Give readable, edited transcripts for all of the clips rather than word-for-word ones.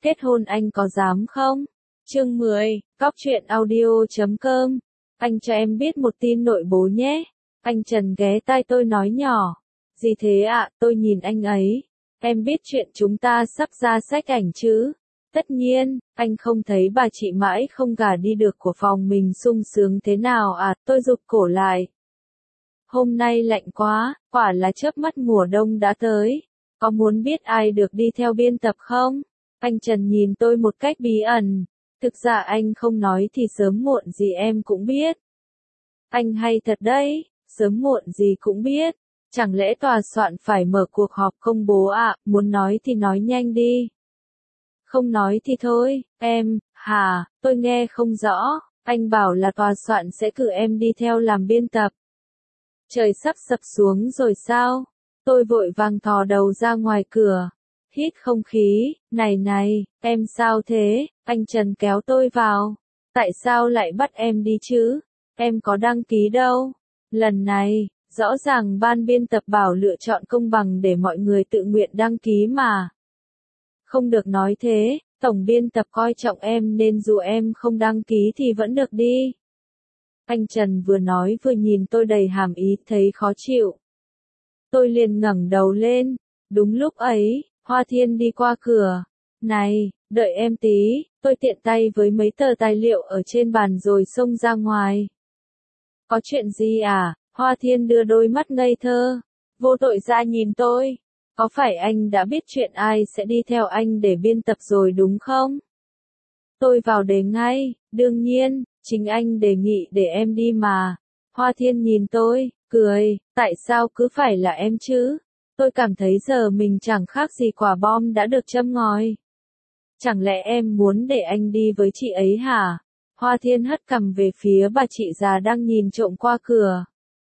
kết hôn anh có dám không? Chương 10, Cóc truyện audio.com. Anh cho em biết một tin nội bố nhé. Anh Trần ghé tai tôi nói nhỏ. Gì thế ạ? Tôi nhìn anh ấy. Em biết chuyện chúng ta sắp ra sách ảnh chứ? Tất nhiên, anh không thấy bà chị mãi không gả đi được của phòng mình sung sướng thế nào à? Tôi rụt cổ lại. Hôm nay lạnh quá, quả là chớp mắt mùa đông đã tới. Có muốn biết ai được đi theo biên tập không? Anh Trần nhìn tôi một cách bí ẩn. Thực ra anh không nói thì sớm muộn gì em cũng biết. Anh hay thật đấy, sớm muộn gì cũng biết. Chẳng lẽ tòa soạn phải mở cuộc họp công bố ạ? Muốn nói thì nói nhanh đi. Không nói thì thôi, em, tôi nghe không rõ. Anh bảo là tòa soạn sẽ cử em đi theo làm biên tập. Trời sắp sập xuống rồi sao? Tôi vội vàng thò đầu ra ngoài cửa. Hít không khí, này, em sao thế? Anh Trần kéo tôi vào. Tại sao lại bắt em đi chứ? Em có đăng ký đâu. Lần này, rõ ràng ban biên tập bảo lựa chọn công bằng để mọi người tự nguyện đăng ký mà. Không được nói thế, tổng biên tập coi trọng em nên dù em không đăng ký thì vẫn được đi. Anh Trần vừa nói vừa nhìn tôi đầy hàm ý, thấy khó chịu. Tôi liền ngẩng đầu lên. Đúng lúc ấy, Hoa Thiên đi qua cửa. Này, đợi em tí, tôi tiện tay với mấy tờ tài liệu ở trên bàn rồi xông ra ngoài. Có chuyện gì à? Hoa Thiên đưa đôi mắt ngây thơ, vô tội ra nhìn tôi. Có phải anh đã biết chuyện ai sẽ đi theo anh để biên tập rồi đúng không? Tôi vào đề ngay, đương nhiên, chính anh đề nghị để em đi mà. Hoa Thiên nhìn tôi, cười, tại sao cứ phải là em chứ? Tôi cảm thấy giờ mình chẳng khác gì quả bom đã được châm ngòi. Chẳng lẽ em muốn để anh đi với chị ấy hả? Hoa Thiên hất cằm về phía bà chị già đang nhìn trộm qua cửa.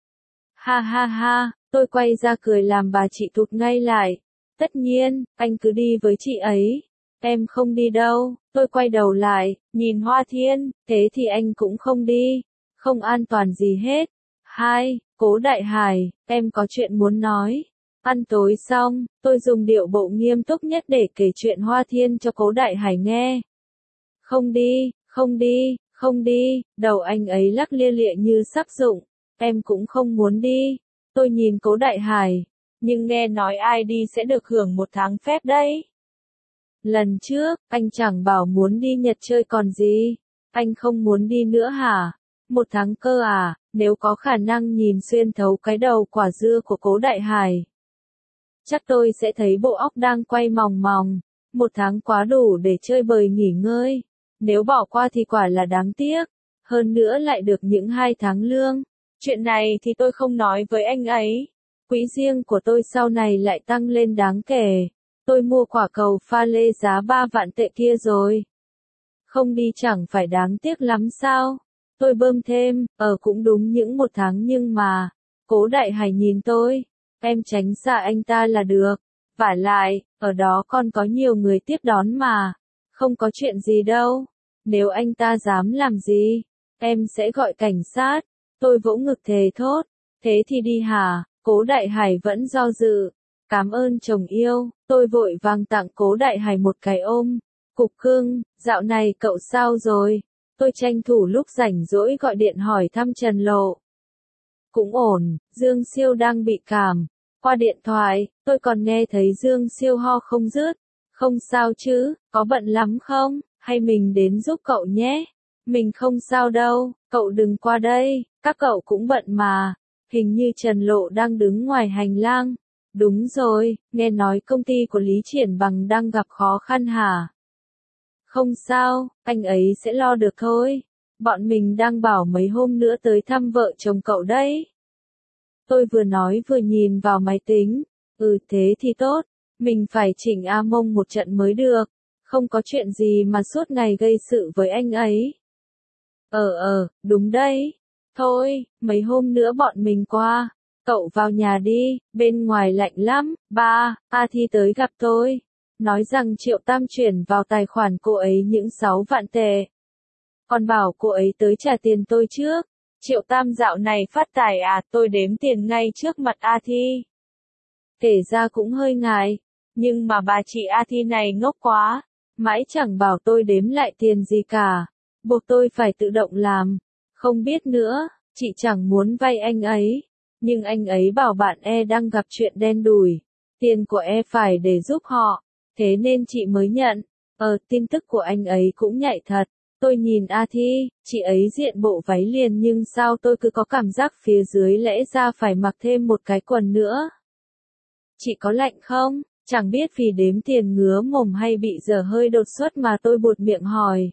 Ha, tôi quay ra cười làm bà chị tụt ngay lại. Tất nhiên, anh cứ đi với chị ấy. Em không đi đâu. Tôi quay đầu lại, nhìn Hoa Thiên, thế thì anh cũng không đi. Không an toàn gì hết. Cố Đại Hải, em có chuyện muốn nói. Ăn tối xong, tôi dùng điệu bộ nghiêm túc nhất để kể chuyện Hoa Thiên cho Cố Đại Hải nghe. Không đi, đầu anh ấy lắc lia lịa như sắp rụng. Em cũng không muốn đi. Tôi nhìn Cố Đại Hải, nhưng nghe nói ai đi sẽ được hưởng 1 tháng phép đấy. Lần trước, anh chẳng bảo muốn đi Nhật chơi còn gì. Anh không muốn đi nữa hả? 1 tháng cơ à? Nếu có khả năng nhìn xuyên thấu cái đầu quả dưa của Cố Đại Hải, chắc tôi sẽ thấy bộ óc đang quay mòng mòng. 1 tháng quá đủ để chơi bời nghỉ ngơi. Nếu bỏ qua thì quả là đáng tiếc. Hơn nữa lại được những 2 tháng lương. Chuyện này thì tôi không nói với anh ấy. Quỹ riêng của tôi sau này lại tăng lên đáng kể. Tôi mua quả cầu pha lê giá 3 vạn tệ kia rồi. Không đi chẳng phải đáng tiếc lắm sao? Tôi bơm thêm, cũng đúng những 1 tháng nhưng mà. Cố Đại Hải nhìn tôi. Em tránh xa anh ta là được. Vả lại, ở đó còn có nhiều người tiếp đón mà. Không có chuyện gì đâu. Nếu anh ta dám làm gì, em sẽ gọi cảnh sát. Tôi vỗ ngực thề thốt. Thế thì đi hả? Cố Đại Hải vẫn do dự. Cảm ơn chồng yêu. Tôi vội vàng tặng Cố Đại Hải một cái ôm. Cục cưng, dạo này cậu sao rồi? Tôi tranh thủ lúc rảnh rỗi gọi điện hỏi thăm Trần Lộ. Cũng ổn, Dương Siêu đang bị cảm. Qua điện thoại, tôi còn nghe thấy Dương Siêu ho không dứt. Không sao chứ, có bận lắm không? Hay mình đến giúp cậu nhé? Mình không sao đâu, cậu đừng qua đây, các cậu cũng bận mà. Hình như Trần Lộ đang đứng ngoài hành lang. Đúng rồi, nghe nói công ty của Lý Triển Bằng đang gặp khó khăn hả? Không sao, anh ấy sẽ lo được thôi. Bọn mình đang bảo mấy hôm nữa tới thăm vợ chồng cậu đấy. Tôi vừa nói vừa nhìn vào máy tính. Thế thì tốt. Mình phải chỉnh A Mông một trận mới được. Không có chuyện gì mà suốt ngày gây sự với anh ấy. Đúng đấy. Thôi, mấy hôm nữa bọn mình qua. Cậu vào nhà đi, bên ngoài lạnh lắm. A Thi tới gặp tôi. Nói rằng Triệu Tam chuyển vào tài khoản cô ấy những 6 vạn tệ. Còn bảo cô ấy tới trả tiền tôi trước. Triệu Tam dạo này phát tài à? Tôi đếm tiền ngay trước mặt A Thi. Kể ra cũng hơi ngại. Nhưng mà bà chị A Thi này ngốc quá. Mãi chẳng bảo tôi đếm lại tiền gì cả, buộc tôi phải tự động làm. Không biết nữa, chị chẳng muốn vay anh ấy, nhưng anh ấy bảo bạn đang gặp chuyện đen đủi, tiền của phải để giúp họ, thế nên chị mới nhận. Tin tức của anh ấy cũng nhạy thật. Tôi nhìn A Thi, chị ấy diện bộ váy liền nhưng sao tôi cứ có cảm giác phía dưới lẽ ra phải mặc thêm một cái quần nữa. Chị có lạnh không? Chẳng biết vì đếm tiền ngứa mồm hay bị dở hơi đột xuất mà tôi buột miệng hỏi.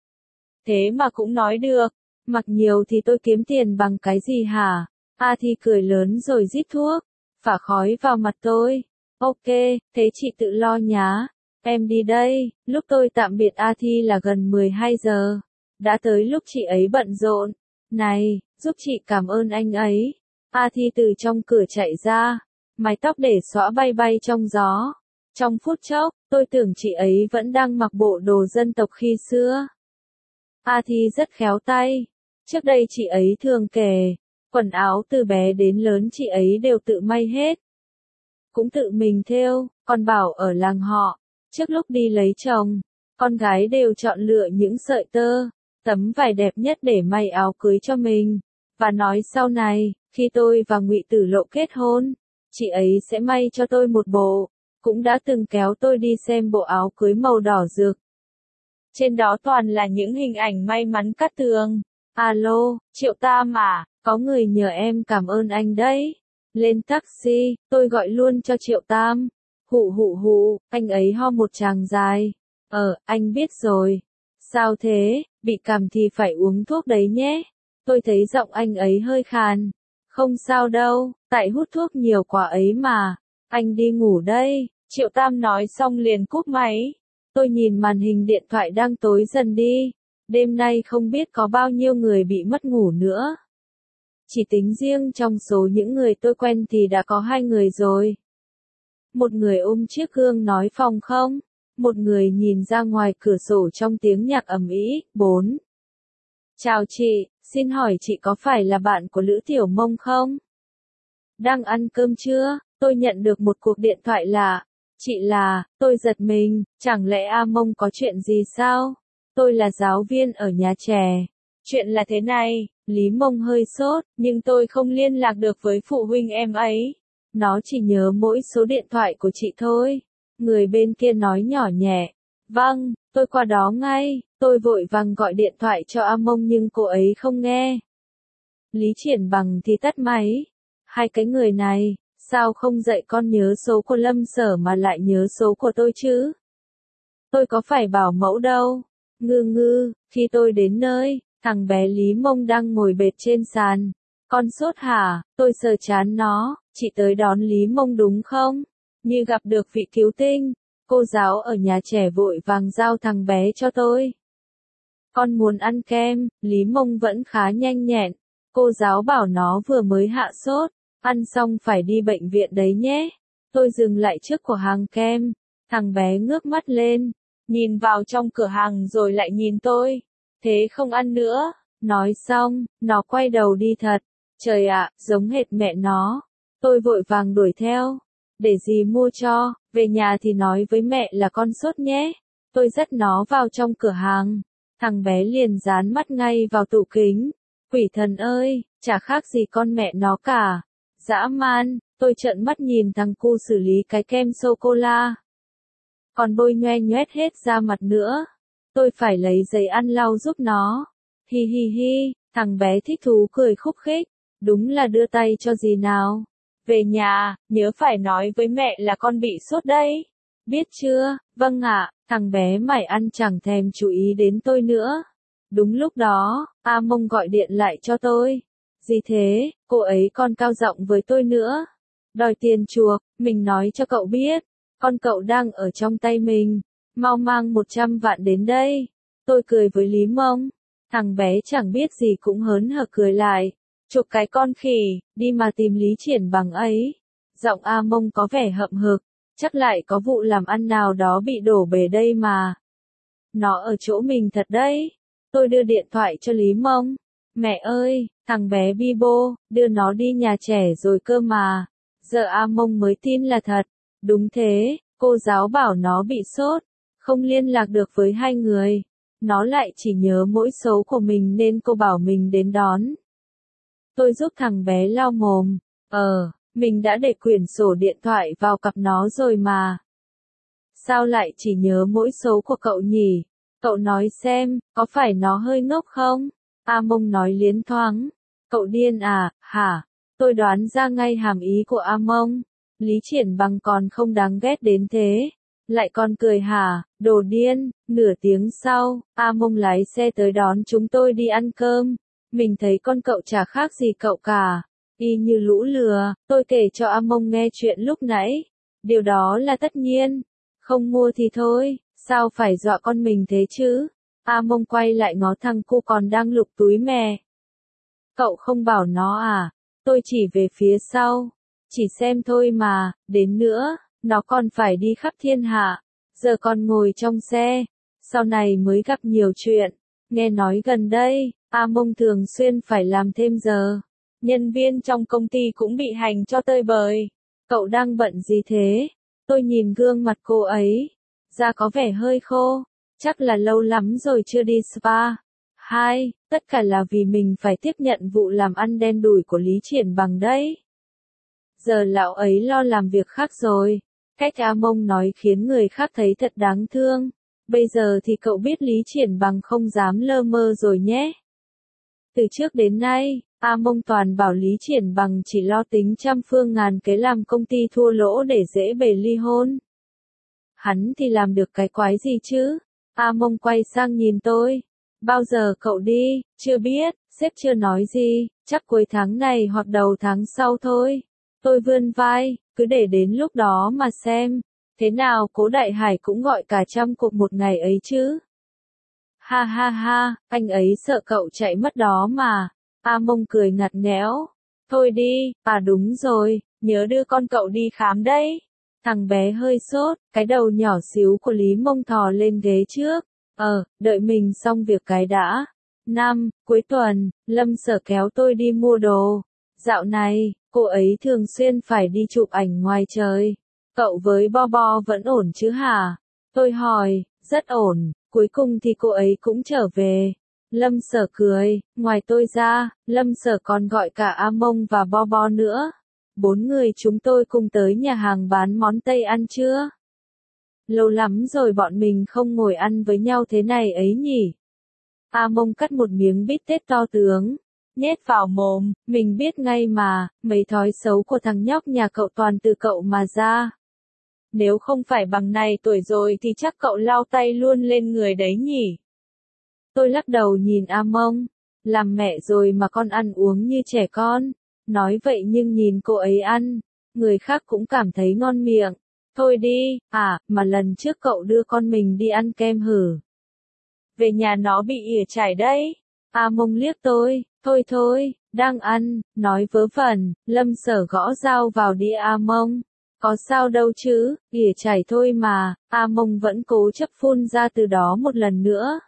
Thế mà cũng nói được, mặc nhiều thì tôi kiếm tiền bằng cái gì hả? A Thi cười lớn rồi rít thuốc, phả khói vào mặt tôi. Ok, thế chị tự lo nhá. Em đi đây. Lúc tôi tạm biệt A Thi là gần 12 giờ. Đã tới lúc chị ấy bận rộn. Này, giúp chị cảm ơn anh ấy. A Thi từ trong cửa chạy ra, mái tóc để xõa bay bay trong gió. Trong phút chốc, tôi tưởng chị ấy vẫn đang mặc bộ đồ dân tộc khi xưa. A Thi rất khéo tay. Trước đây chị ấy thường kể, quần áo từ bé đến lớn chị ấy đều tự may hết. Cũng tự mình thêu, còn bảo ở làng họ, trước lúc đi lấy chồng, con gái đều chọn lựa những sợi tơ, tấm vải đẹp nhất để may áo cưới cho mình. Và nói sau này, khi tôi và Ngụy Tử Lộ kết hôn, chị ấy sẽ may cho tôi một bộ. Cũng đã từng kéo tôi đi xem bộ áo cưới màu đỏ rực. Trên đó toàn là những hình ảnh may mắn cát tường. Alo, Triệu Tam à, có người nhờ em cảm ơn anh đấy. Lên taxi, tôi gọi luôn cho Triệu Tam. Hụ hụ hụ, anh ấy ho một tràng dài. Anh biết rồi. Sao thế, bị cảm thì phải uống thuốc đấy nhé. Tôi thấy giọng anh ấy hơi khàn. Không sao đâu, tại hút thuốc nhiều quá ấy mà. Anh đi ngủ đây. Triệu Tam nói xong liền cúp máy. Tôi nhìn màn hình điện thoại đang tối dần đi. Đêm nay không biết có bao nhiêu người bị mất ngủ nữa. Chỉ tính riêng trong số những người tôi quen thì đã có 2 người rồi. Một người ôm chiếc gương nói phòng không. Một người nhìn ra ngoài cửa sổ trong tiếng nhạc ầm ĩ. 4. Chào chị, xin hỏi chị có phải là bạn của Lữ Tiểu Mông không? Đang ăn cơm chưa? Tôi nhận được một cuộc điện thoại lạ. Chị là, tôi giật mình, chẳng lẽ A Mông có chuyện gì sao? Tôi là giáo viên ở nhà trẻ. Chuyện là thế này, Lý Mông hơi sốt, nhưng tôi không liên lạc được với phụ huynh em ấy. Nó chỉ nhớ mỗi số điện thoại của chị thôi. Người bên kia nói nhỏ nhẹ. Vâng, tôi qua đó ngay. Tôi vội vàng gọi điện thoại cho A Mông nhưng cô ấy không nghe. Lý Triển Bằng thì tắt máy. Hai cái người này, sao không dạy con nhớ số của Lâm Sở mà lại nhớ số của tôi chứ? Tôi có phải bảo mẫu đâu. Ngư, khi tôi đến nơi, thằng bé Lý Mông đang ngồi bệt trên sàn. Con sốt hả? Tôi sờ chán nó. Chị tới đón Lý Mông đúng không? Như gặp được vị cứu tinh. Cô giáo ở nhà trẻ vội vàng giao thằng bé cho tôi. Con muốn ăn kem. Lý Mông vẫn khá nhanh nhẹn. Cô giáo bảo nó vừa mới hạ sốt. Ăn xong phải đi bệnh viện đấy nhé. Tôi dừng lại trước cửa hàng kem. Thằng bé ngước mắt lên, nhìn vào trong cửa hàng rồi lại nhìn tôi. Thế không ăn nữa. Nói xong, nó quay đầu đi thật. Trời ạ, giống hệt mẹ nó. Tôi vội vàng đuổi theo. Để gì mua cho, về nhà thì nói với mẹ là con sốt nhé. Tôi dắt nó vào trong cửa hàng. Thằng bé liền dán mắt ngay vào tủ kính. Quỷ thần ơi, chả khác gì con mẹ nó cả. Dã man, tôi trợn mắt nhìn thằng cu xử lý cái kem sô-cô-la. Còn bôi nhoe nhoét hết ra mặt nữa. Tôi phải lấy giấy ăn lau giúp nó. Hi hi hi, thằng bé thích thú cười khúc khích. Đúng là đưa tay cho gì nào. Về nhà, nhớ phải nói với mẹ là con bị sốt đấy. Biết chưa? Vâng ạ, thằng bé mải ăn chẳng thèm chú ý đến tôi nữa. Đúng lúc đó, A Mông gọi điện lại cho tôi. Gì thế, cô ấy còn cao giọng với tôi nữa. Đòi tiền chuộc, mình nói cho cậu biết. Con cậu đang ở trong tay mình. Mau mang 100 vạn đến đây. Tôi cười với Lý Mông. Thằng bé chẳng biết gì cũng hớn hở cười lại. Chụp cái con khỉ, đi mà tìm Lý Triển Bằng ấy. Giọng A Mông có vẻ hậm hực. Chắc lại có vụ làm ăn nào đó bị đổ bể đây mà. Nó ở chỗ mình thật đấy. Tôi đưa điện thoại cho Lý Mông. Mẹ ơi, thằng bé Bibo, đưa nó đi nhà trẻ rồi cơ mà. Giờ A Mông mới tin là thật. Đúng thế, cô giáo bảo nó bị sốt. không liên lạc được với hai người. Nó lại chỉ nhớ mỗi số của mình nên cô bảo mình đến đón. Tôi giúp thằng bé lau mồm. Mình đã để quyển sổ điện thoại vào cặp nó rồi mà. Sao lại chỉ nhớ mỗi số của cậu nhỉ? Cậu nói xem, có phải nó hơi ngốc không? A Mông nói liến thoáng. Cậu điên à, hả? Tôi đoán ra ngay hàm ý của A Mông. Lý Triển Bằng còn không đáng ghét đến thế. Lại còn cười hả, đồ điên. Nửa tiếng sau, A Mông lái xe tới đón chúng tôi đi ăn cơm. Mình thấy con cậu chả khác gì cậu cả. Y như lũ lừa, tôi kể cho A Mông nghe chuyện lúc nãy. Điều đó là tất nhiên. Không mua thì thôi, sao phải dọa con mình thế chứ? A Mông quay lại ngó thằng cu còn đang lục túi mè. Cậu không bảo nó à? Tôi chỉ về phía sau. Chỉ xem thôi mà, đến nữa, nó còn phải đi khắp thiên hạ. Giờ còn ngồi trong xe. Sau này mới gặp nhiều chuyện. Nghe nói gần đây, A Mông thường xuyên phải làm thêm giờ. Nhân viên trong công ty cũng bị hành cho tơi bời. Cậu đang bận gì thế? Tôi nhìn gương mặt cô ấy. Da có vẻ hơi khô. Chắc là lâu lắm rồi chưa đi spa. Tất cả là vì mình phải tiếp nhận vụ làm ăn đen đủi của Lý Triển Bằng đấy. Giờ lão ấy lo làm việc khác rồi. Cách A Mông nói khiến người khác thấy thật đáng thương. Bây giờ thì cậu biết Lý Triển Bằng không dám lơ mơ rồi nhé. Từ trước đến nay, A Mông toàn bảo Lý Triển Bằng chỉ lo tính trăm phương ngàn kế làm công ty thua lỗ để dễ bề ly hôn. Hắn thì làm được cái quái gì chứ? A Mông quay sang nhìn tôi. Bao giờ cậu đi? Chưa biết, sếp chưa nói gì, chắc cuối tháng này hoặc đầu tháng sau thôi. Tôi vươn vai, cứ để đến lúc đó mà xem. Thế nào Cố Đại Hải cũng gọi cả trăm cuộc một ngày ấy chứ. Ha ha ha, anh ấy sợ cậu chạy mất đó mà. A Mông cười ngặt nghẽo. Thôi đi, đúng rồi, nhớ đưa con cậu đi khám đấy. Thằng bé hơi sốt, cái đầu nhỏ xíu của Lý Mông thò lên ghế trước. Đợi mình xong việc cái đã. Cuối tuần, Lâm Sở kéo tôi đi mua đồ. Dạo này, cô ấy thường xuyên phải đi chụp ảnh ngoài trời. Cậu với Bo Bo vẫn ổn chứ hả? Tôi hỏi, rất ổn, cuối cùng thì cô ấy cũng trở về. Lâm Sở cười, ngoài tôi ra, Lâm Sở còn gọi cả A Mông và Bo Bo nữa. 4 người chúng tôi cùng tới nhà hàng bán món Tây ăn trưa. Lâu lắm rồi bọn mình không ngồi ăn với nhau thế này ấy nhỉ. A Mông cắt một miếng bít tết to tướng, nhét vào mồm, mình biết ngay mà, mấy thói xấu của thằng nhóc nhà cậu toàn từ cậu mà ra. Nếu không phải bằng này tuổi rồi thì chắc cậu lao tay luôn lên người đấy nhỉ. Tôi lắc đầu nhìn A Mông, làm mẹ rồi mà con ăn uống như trẻ con. Nói vậy nhưng nhìn cô ấy ăn, người khác cũng cảm thấy ngon miệng. Thôi đi, mà lần trước cậu đưa con mình đi ăn kem hử. Về nhà nó bị ỉa chảy đấy. A Mông liếc tôi, thôi, đang ăn, nói vớ vẩn, Lâm Sở gõ dao vào đĩa A Mông. Có sao đâu chứ, ỉa chảy thôi mà, A Mông vẫn cố chấp phun ra từ đó một lần nữa.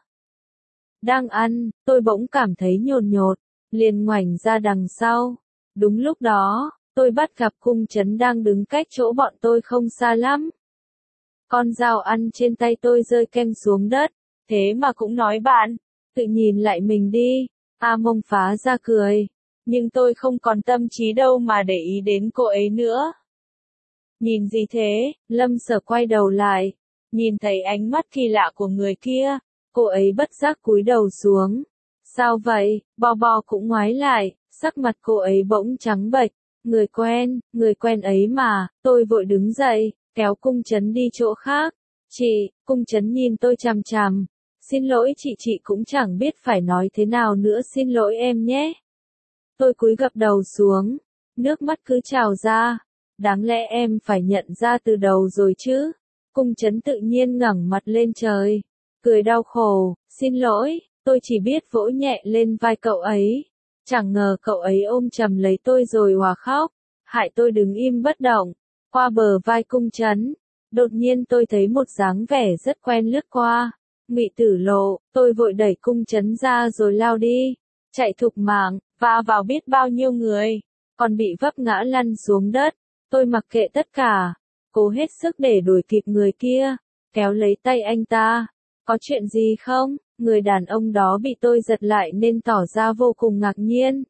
Đang ăn, tôi bỗng cảm thấy nhột nhột, liền ngoảnh ra đằng sau. Đúng lúc đó, tôi bắt gặp Cung Trấn đang đứng cách chỗ bọn tôi không xa lắm. Con dao ăn trên tay tôi rơi kem xuống đất, thế mà cũng nói bạn, tự nhìn lại mình đi. A Mông phá ra cười, nhưng tôi không còn tâm trí đâu mà để ý đến cô ấy nữa. Nhìn gì thế? Lâm Sở quay đầu lại, nhìn thấy ánh mắt kỳ lạ của người kia, cô ấy bất giác cúi đầu xuống. Sao vậy? Bo Bo cũng ngoái lại, sắc mặt cô ấy bỗng trắng bệch. Người quen ấy mà. Tôi vội đứng dậy, kéo Cung Trấn đi chỗ khác. Chị, Cung Trấn nhìn tôi chằm chằm. Xin lỗi chị cũng chẳng biết phải nói thế nào nữa, xin lỗi em nhé. Tôi cúi gập đầu xuống, nước mắt cứ trào ra. Đáng lẽ em phải nhận ra từ đầu rồi chứ. Cung Trấn tự nhiên ngẩng mặt lên trời, cười đau khổ, xin lỗi, tôi chỉ biết vỗ nhẹ lên vai cậu ấy. Chẳng ngờ cậu ấy ôm chầm lấy tôi rồi òa khóc, hại tôi đứng im bất động. Qua bờ vai Cung Trấn, đột nhiên tôi thấy một dáng vẻ rất quen lướt qua. Ngụy Tử Lộ, tôi vội đẩy Cung Trấn ra rồi lao đi, chạy thục mạng, va vào biết bao nhiêu người, còn bị vấp ngã lăn xuống đất. Tôi mặc kệ tất cả, cố hết sức để đuổi kịp người kia, kéo lấy tay anh ta. Có chuyện gì không? Người đàn ông đó bị tôi giật lại nên tỏ ra vô cùng ngạc nhiên.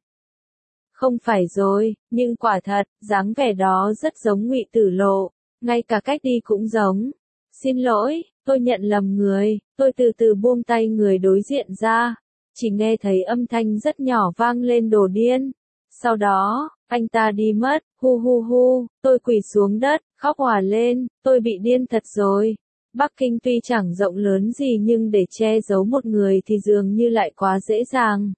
Không phải rồi, nhưng quả thật, dáng vẻ đó rất giống Ngụy Tử Lộ, ngay cả cách đi cũng giống. Xin lỗi, tôi nhận lầm người, tôi từ từ buông tay người đối diện ra, chỉ nghe thấy âm thanh rất nhỏ vang lên đồ điên. Sau đó, anh ta đi mất, hu hu hu, tôi quỳ xuống đất, khóc òa lên, tôi bị điên thật rồi. Bắc Kinh tuy chẳng rộng lớn gì nhưng để che giấu một người thì dường như lại quá dễ dàng.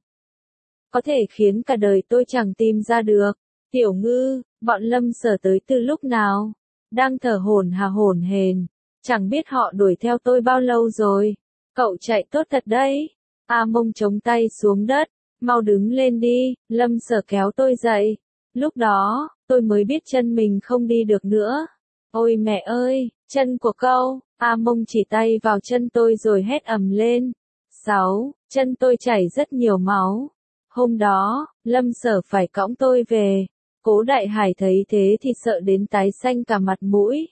Có thể khiến cả đời tôi chẳng tìm ra được. Tiểu Ngư, bọn Lâm Sở tới từ lúc nào? Đang thở hổn hển, chẳng biết họ đuổi theo tôi bao lâu rồi. Cậu chạy tốt thật đấy. A Mông chống tay xuống đất, mau đứng lên đi, Lâm Sở kéo tôi dậy. Lúc đó, tôi mới biết chân mình không đi được nữa. Ôi mẹ ơi, chân của cậu, A Mông chỉ tay vào chân tôi rồi hét ầm lên. 6. Chân tôi chảy rất nhiều máu. Hôm đó, Lâm Sở phải cõng tôi về. Cố Đại Hải thấy thế thì sợ đến tái xanh cả mặt mũi.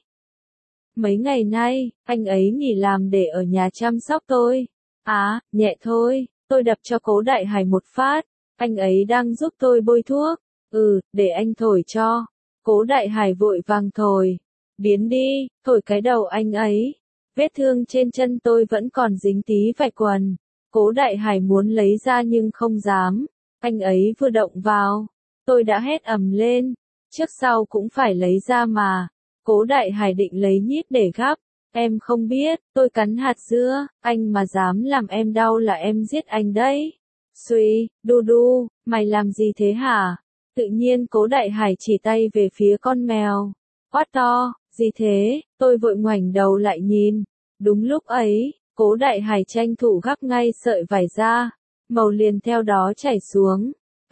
Mấy ngày nay, anh ấy nghỉ làm để ở nhà chăm sóc tôi. Nhẹ thôi, tôi đập cho Cố Đại Hải một phát. Anh ấy đang giúp tôi bôi thuốc. Để anh thổi cho. Cố Đại Hải vội vàng thổi. Biến đi, thổi cái đầu anh ấy. Vết thương trên chân tôi vẫn còn dính tí vải quần. Cố Đại Hải muốn lấy ra nhưng không dám. Anh ấy vừa động vào, tôi đã hét ầm lên. Trước sau cũng phải lấy ra mà. Cố Đại Hải định lấy nhíp để gắp. Em không biết, tôi cắn hạt dưa, anh mà dám làm em đau là em giết anh đấy. Suy, đu đu, mày làm gì thế hả? Tự nhiên Cố Đại Hải chỉ tay về phía con mèo. Quát to, gì thế? Tôi vội ngoảnh đầu lại nhìn. Đúng lúc ấy, Cố Đại Hải tranh thủ gắp ngay sợi vải ra. Màu liền theo đó chảy xuống.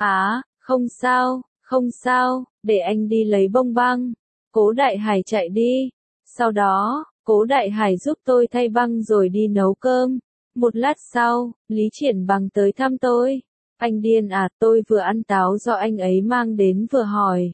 Không sao, để anh đi lấy bông băng. Cố Đại Hải chạy đi. Sau đó, Cố Đại Hải giúp tôi thay băng rồi đi nấu cơm. Một lát sau, Lý Triển Bằng tới thăm tôi. Anh điên à, tôi vừa ăn táo do anh ấy mang đến vừa hỏi.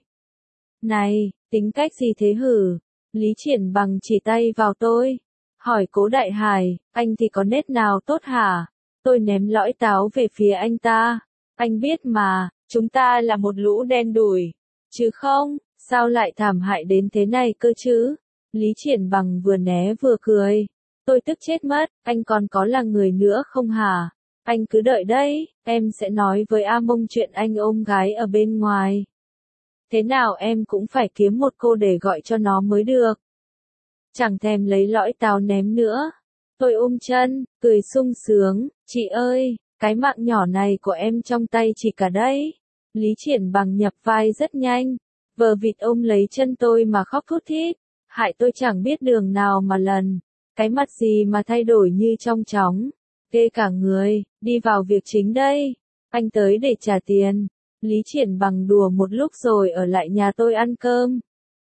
Này, tính cách gì thế hử? Lý Triển Bằng chỉ tay vào tôi. Hỏi Cố Đại Hải, anh thì có nết nào tốt hả? Tôi ném lõi táo về phía anh ta. Anh biết mà, chúng ta là một lũ đen đủi. Chứ không, sao lại thảm hại đến thế này cơ chứ? Lý Triển Bằng vừa né vừa cười. Tôi tức chết mất, anh còn có là người nữa không hả? Anh cứ đợi đấy, em sẽ nói với A Mông chuyện anh ôm gái ở bên ngoài. Thế nào em cũng phải kiếm một cô để gọi cho nó mới được. Chẳng thèm lấy lõi táo ném nữa. Tôi ôm chân, cười sung sướng, chị ơi, cái mạng nhỏ này của em trong tay chị cả đấy. Lý Triển Bằng nhập vai rất nhanh, vờ vịt ôm lấy chân tôi mà khóc thút thít, hại tôi chẳng biết đường nào mà lần. Cái mặt gì mà thay đổi như trong chóng, ghê cả người, đi vào việc chính đây. Anh tới để trả tiền. Lý Triển Bằng đùa một lúc rồi ở lại nhà tôi ăn cơm.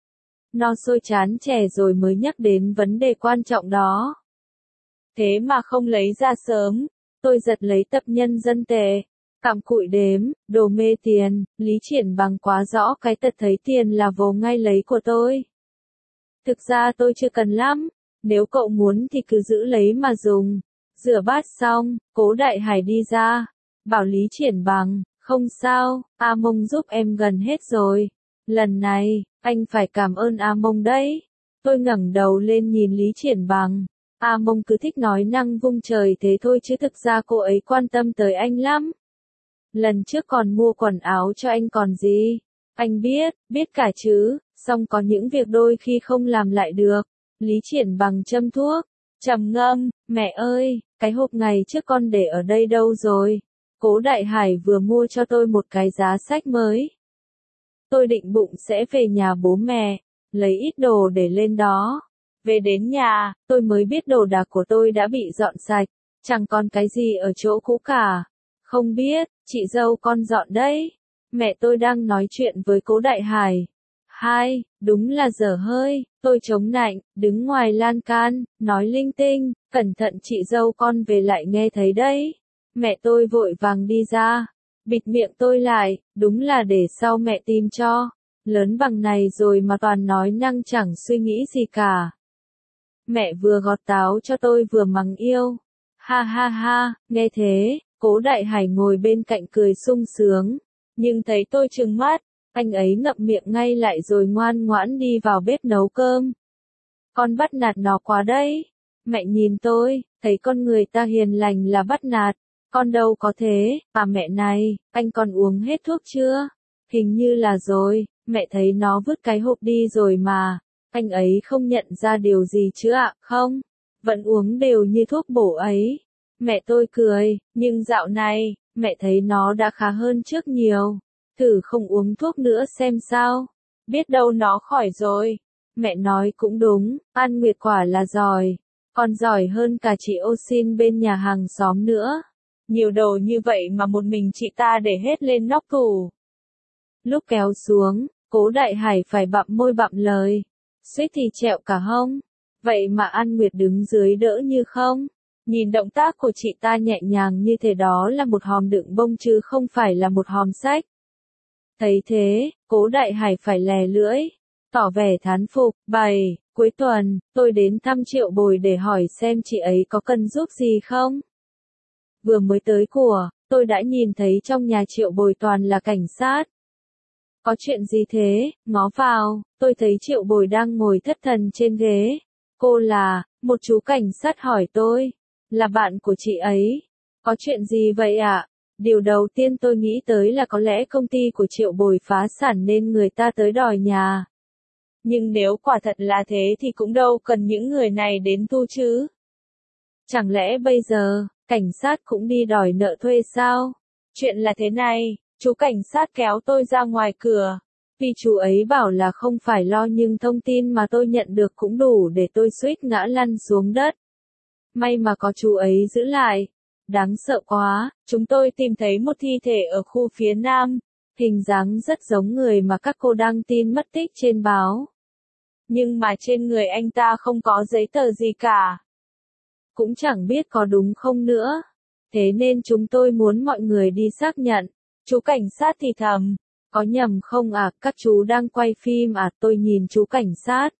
No sôi chán chè rồi mới nhắc đến vấn đề quan trọng đó. Thế mà không lấy ra sớm, tôi giật lấy tập nhân dân tệ, cặm cụi đếm, đồ mê tiền. Lý Triển Bằng quá rõ cái tật thấy tiền là vồ ngay lấy của tôi. Thực ra tôi chưa cần lắm, nếu cậu muốn thì cứ giữ lấy mà dùng. Rửa bát xong, Cố Đại Hải đi ra, bảo Lý Triển Bằng, không sao, A Mông giúp em gần hết rồi. Lần này, anh phải cảm ơn A Mông đấy. Tôi ngẩng đầu lên nhìn Lý Triển Bằng. A Mông cứ thích nói năng vung trời thế thôi chứ thực ra cô ấy quan tâm tới anh lắm. Lần trước còn mua quần áo cho anh còn gì. Anh biết cả chứ, song có những việc đôi khi không làm lại được. Lý Triển Bằng châm thuốc, trầm ngâm, mẹ ơi, cái hộp ngày trước con để ở đây đâu rồi? Cố Đại Hải vừa mua cho tôi một cái giá sách mới. Tôi định bụng sẽ về nhà bố mẹ, lấy ít đồ để lên đó. Về đến nhà, tôi mới biết đồ đạc của tôi đã bị dọn sạch, chẳng còn cái gì ở chỗ cũ cả. Không biết, chị dâu con dọn đấy. Mẹ tôi đang nói chuyện với Cố Đại Hải. Đúng là dở hơi, tôi chống nạnh, đứng ngoài lan can, nói linh tinh, cẩn thận chị dâu con về lại nghe thấy đấy. Mẹ tôi vội vàng đi ra, bịt miệng tôi lại, đúng là để sau mẹ tìm cho. Lớn bằng này rồi mà toàn nói năng chẳng suy nghĩ gì cả. Mẹ vừa gọt táo cho tôi vừa mắng yêu. Ha ha ha, nghe thế, Cố Đại Hải ngồi bên cạnh cười sung sướng. Nhưng thấy tôi trừng mắt, anh ấy ngậm miệng ngay lại rồi ngoan ngoãn đi vào bếp nấu cơm. Con bắt nạt nó quá đấy. Mẹ nhìn tôi, thấy con người ta hiền lành là bắt nạt. Con đâu có thế, à mẹ này, anh còn uống hết thuốc chưa? Hình như là rồi, mẹ thấy nó vứt cái hộp đi rồi mà. Anh ấy không nhận ra điều gì chứ ạ, không? Vẫn uống đều như thuốc bổ ấy. Mẹ tôi cười, nhưng dạo này, mẹ thấy nó đã khá hơn trước nhiều. Thử không uống thuốc nữa xem sao. Biết đâu nó khỏi rồi. Mẹ nói cũng đúng, An Nguyệt quả là giỏi. Còn giỏi hơn cả chị Ô Xin bên nhà hàng xóm nữa. Nhiều đồ như vậy mà một mình chị ta để hết lên nóc tủ. Lúc kéo xuống, Cố Đại Hải phải bặm môi bặm lời. Suýt thì trẹo cả hông. Vậy mà An Nguyệt đứng dưới đỡ như không. Nhìn động tác của chị ta nhẹ nhàng như thế đó là một hòm đựng bông chứ không phải là một hòm sách. Thấy thế, Cố Đại Hải phải lè lưỡi, tỏ vẻ thán phục, bày, cuối tuần, tôi đến thăm Triệu Bồi để hỏi xem chị ấy có cần giúp gì không. Vừa mới tới của, tôi đã nhìn thấy trong nhà Triệu Bồi toàn là cảnh sát. Có chuyện gì thế, ngó vào, tôi thấy Triệu Bồi đang ngồi thất thần trên ghế. Cô là, một chú cảnh sát hỏi tôi, là bạn của chị ấy. Có chuyện gì vậy ạ? Điều đầu tiên tôi nghĩ tới là có lẽ công ty của Triệu Bồi phá sản nên người ta tới đòi nhà. Nhưng nếu quả thật là thế thì cũng đâu cần những người này đến thu chứ. Chẳng lẽ bây giờ, cảnh sát cũng đi đòi nợ thuê sao? Chuyện là thế này, chú cảnh sát kéo tôi ra ngoài cửa. Vì chú ấy bảo là không phải lo nhưng thông tin mà tôi nhận được cũng đủ để tôi suýt ngã lăn xuống đất. May mà có chú ấy giữ lại. Đáng sợ quá, chúng tôi tìm thấy một thi thể ở khu phía nam. Hình dáng rất giống người mà các cô đăng tin mất tích trên báo. Nhưng mà trên người anh ta không có giấy tờ gì cả. Cũng chẳng biết có đúng không nữa. Thế nên chúng tôi muốn mọi người đi xác nhận. Chú cảnh sát thì thầm. Có nhầm không à, các chú đang quay phim à, tôi nhìn chú cảnh sát.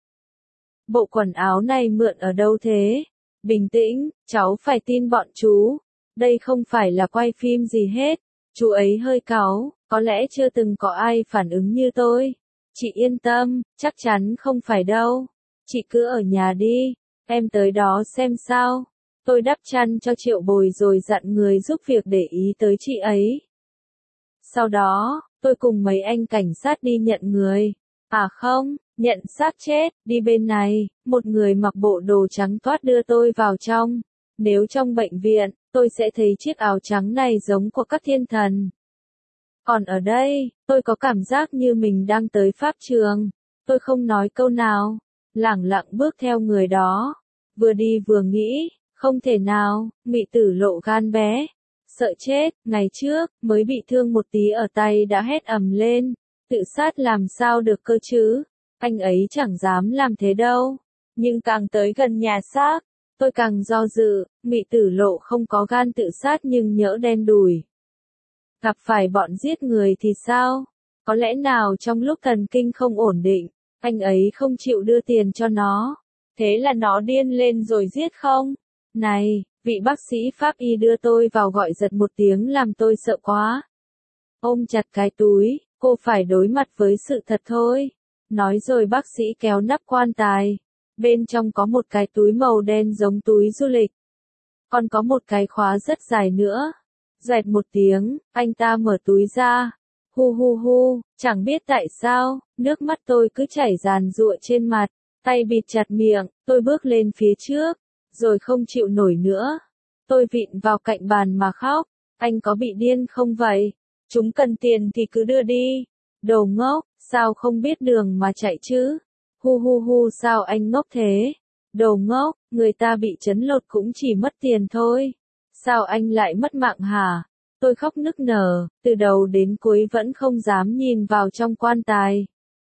Bộ quần áo này mượn ở đâu thế? Bình tĩnh, cháu phải tin bọn chú. Đây không phải là quay phim gì hết. Chú ấy hơi cáu, có lẽ chưa từng có ai phản ứng như tôi. Chị yên tâm, chắc chắn không phải đâu. Chị cứ ở nhà đi, em tới đó xem sao. Tôi đắp chăn cho Triệu Bồi rồi dặn người giúp việc để ý tới chị ấy. Sau đó, tôi cùng mấy anh cảnh sát đi nhận người. À không, nhận xác chết, đi bên này, một người mặc bộ đồ trắng toát đưa tôi vào trong. Nếu trong bệnh viện, tôi sẽ thấy chiếc áo trắng này giống của các thiên thần. Còn ở đây, tôi có cảm giác như mình đang tới pháp trường. Tôi không nói câu nào, lẳng lặng bước theo người đó. Vừa đi vừa nghĩ, không thể nào, Mị Tử lộ gan bé. Sợ chết, ngày trước, mới bị thương một tí ở tay đã hét ầm lên. Tự sát làm sao được cơ chứ? Anh ấy chẳng dám làm thế đâu. Nhưng càng tới gần nhà xác, tôi càng do dự, Mị Tử lộ không có gan tự sát nhưng nhỡ đen đủi. Gặp phải bọn giết người thì sao? Có lẽ nào trong lúc thần kinh không ổn định, anh ấy không chịu đưa tiền cho nó. Thế là nó điên lên rồi giết không? Này, vị bác sĩ pháp y đưa tôi vào gọi giật một tiếng làm tôi sợ quá. Ôm chặt cái túi, cô phải đối mặt với sự thật thôi. Nói rồi bác sĩ kéo nắp quan tài. Bên trong có một cái túi màu đen giống túi du lịch. Còn có một cái khóa rất dài nữa. Xoẹt một tiếng, anh ta mở túi ra. Hu hu hu, chẳng biết tại sao, nước mắt tôi cứ chảy ràn rụa trên mặt. Tay bịt chặt miệng, tôi bước lên phía trước. Rồi không chịu nổi nữa. Tôi vịn vào cạnh bàn mà khóc. Anh có bị điên không vậy? Chúng cần tiền thì cứ đưa đi. Đồ ngốc, sao không biết đường mà chạy chứ? Hu hu hu sao anh ngốc thế? Đồ ngốc, người ta bị chấn lột cũng chỉ mất tiền thôi. Sao anh lại mất mạng hả? Tôi khóc nức nở, từ đầu đến cuối vẫn không dám nhìn vào trong quan tài.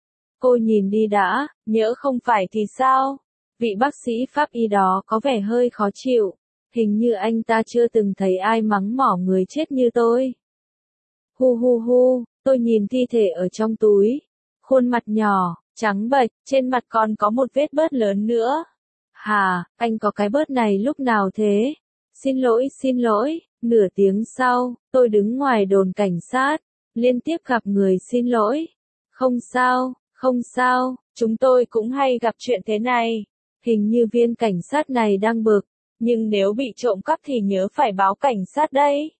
Cô nhìn đi đã, nhỡ không phải thì sao? Vị bác sĩ pháp y đó có vẻ hơi khó chịu. Hình như anh ta chưa từng thấy ai mắng mỏ người chết như tôi. Hu hu hu, tôi nhìn thi thể ở trong túi. Khuôn mặt nhỏ, trắng bệch, trên mặt còn có một vết bớt lớn nữa. Hà, anh có cái bớt này lúc nào thế? Xin lỗi, nửa tiếng sau, tôi đứng ngoài đồn cảnh sát, liên tiếp gặp người xin lỗi. Không sao, chúng tôi cũng hay gặp chuyện thế này. Hình như viên cảnh sát này đang bực, nhưng nếu bị trộm cắp thì nhớ phải báo cảnh sát đấy.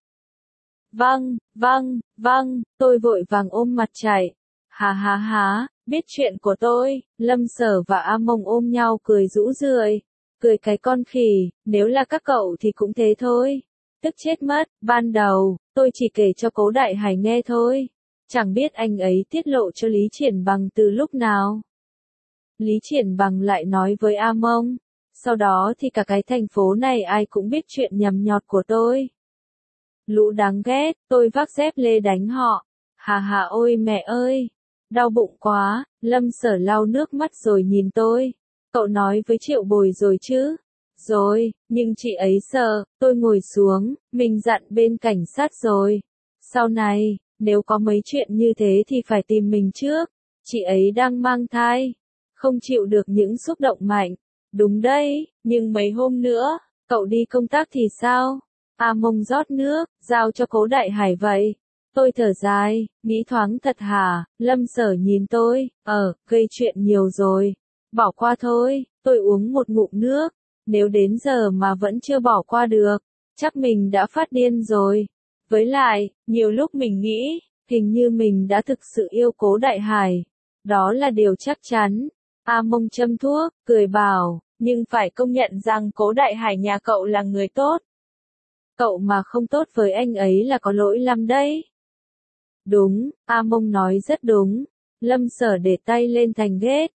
Vâng, tôi vội vàng ôm mặt chạy. Há, biết chuyện của tôi, Lâm Sở và A Mông ôm nhau cười rũ rượi. Cười cái con khỉ, nếu là các cậu thì cũng thế thôi. Tức chết mất, ban đầu, tôi chỉ kể cho Cố Đại Hải nghe thôi. Chẳng biết anh ấy tiết lộ cho Lý Triển Bằng từ lúc nào. Lý Triển Bằng lại nói với A Mông. Sau đó thì cả cái thành phố này ai cũng biết chuyện nhầm nhọt của tôi. Lũ đáng ghét, tôi vác dép lê đánh họ. Hà ôi mẹ ơi, đau bụng quá, Lâm Sở lau nước mắt rồi nhìn tôi. Cậu nói với Triệu Bồi rồi chứ? Rồi, nhưng chị ấy sợ, tôi ngồi xuống, mình dặn bên cảnh sát rồi. Sau này, nếu có mấy chuyện như thế thì phải tìm mình trước. Chị ấy đang mang thai, không chịu được những xúc động mạnh. Đúng đấy, nhưng mấy hôm nữa, cậu đi công tác thì sao? A Mông rót nước, giao cho Cố Đại Hải vậy. Tôi thở dài, nghĩ thoáng thật hả, Lâm Sở nhìn tôi, gây chuyện nhiều rồi. Bỏ qua thôi, tôi uống một ngụm nước. Nếu đến giờ mà vẫn chưa bỏ qua được, chắc mình đã phát điên rồi. Với lại, nhiều lúc mình nghĩ, hình như mình đã thực sự yêu Cố Đại Hải. Đó là điều chắc chắn. A Mông châm thuốc, cười bảo, nhưng phải công nhận rằng Cố Đại Hải nhà cậu là người tốt. Cậu mà không tốt với anh ấy là có lỗi lắm đấy. Đúng, A Mông nói rất đúng. Lâm Sở để tay lên thành ghét.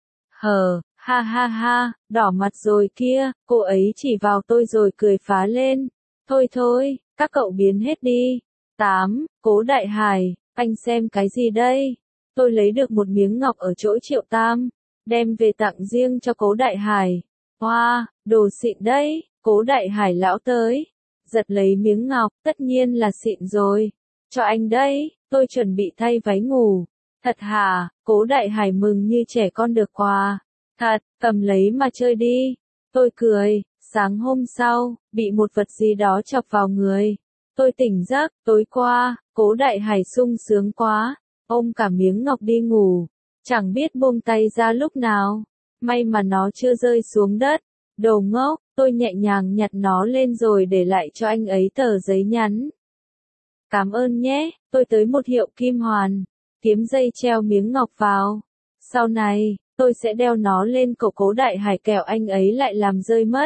Ha, đỏ mặt rồi kia, cô ấy chỉ vào tôi rồi cười phá lên. Thôi, các cậu biến hết đi. 8. Cố Đại Hải, anh xem cái gì đây? Tôi lấy được một miếng ngọc ở chỗ Triệu Tam, đem về tặng riêng cho Cố Đại Hải. Wow, đồ xịn đấy, Cố Đại Hải lão tới. Giật lấy miếng ngọc, tất nhiên là xịn rồi. Cho anh đấy, tôi chuẩn bị thay váy ngủ. Thật hả? Cố Đại Hải mừng như trẻ con được quà. Thật, cầm lấy mà chơi đi. Tôi cười, sáng hôm sau, bị một vật gì đó chọc vào người. Tôi tỉnh giấc, tối qua, Cố Đại Hải sung sướng quá, ôm cả miếng ngọc đi ngủ. Chẳng biết buông tay ra lúc nào. May mà nó chưa rơi xuống đất. Đồ ngốc, tôi nhẹ nhàng nhặt nó lên rồi để lại cho anh ấy tờ giấy nhắn. Cảm ơn nhé, tôi tới một hiệu kim hoàn, kiếm dây treo miếng ngọc vào. Sau này, tôi sẽ đeo nó lên cổ Cố Đại Hải kẻo anh ấy lại làm rơi mất.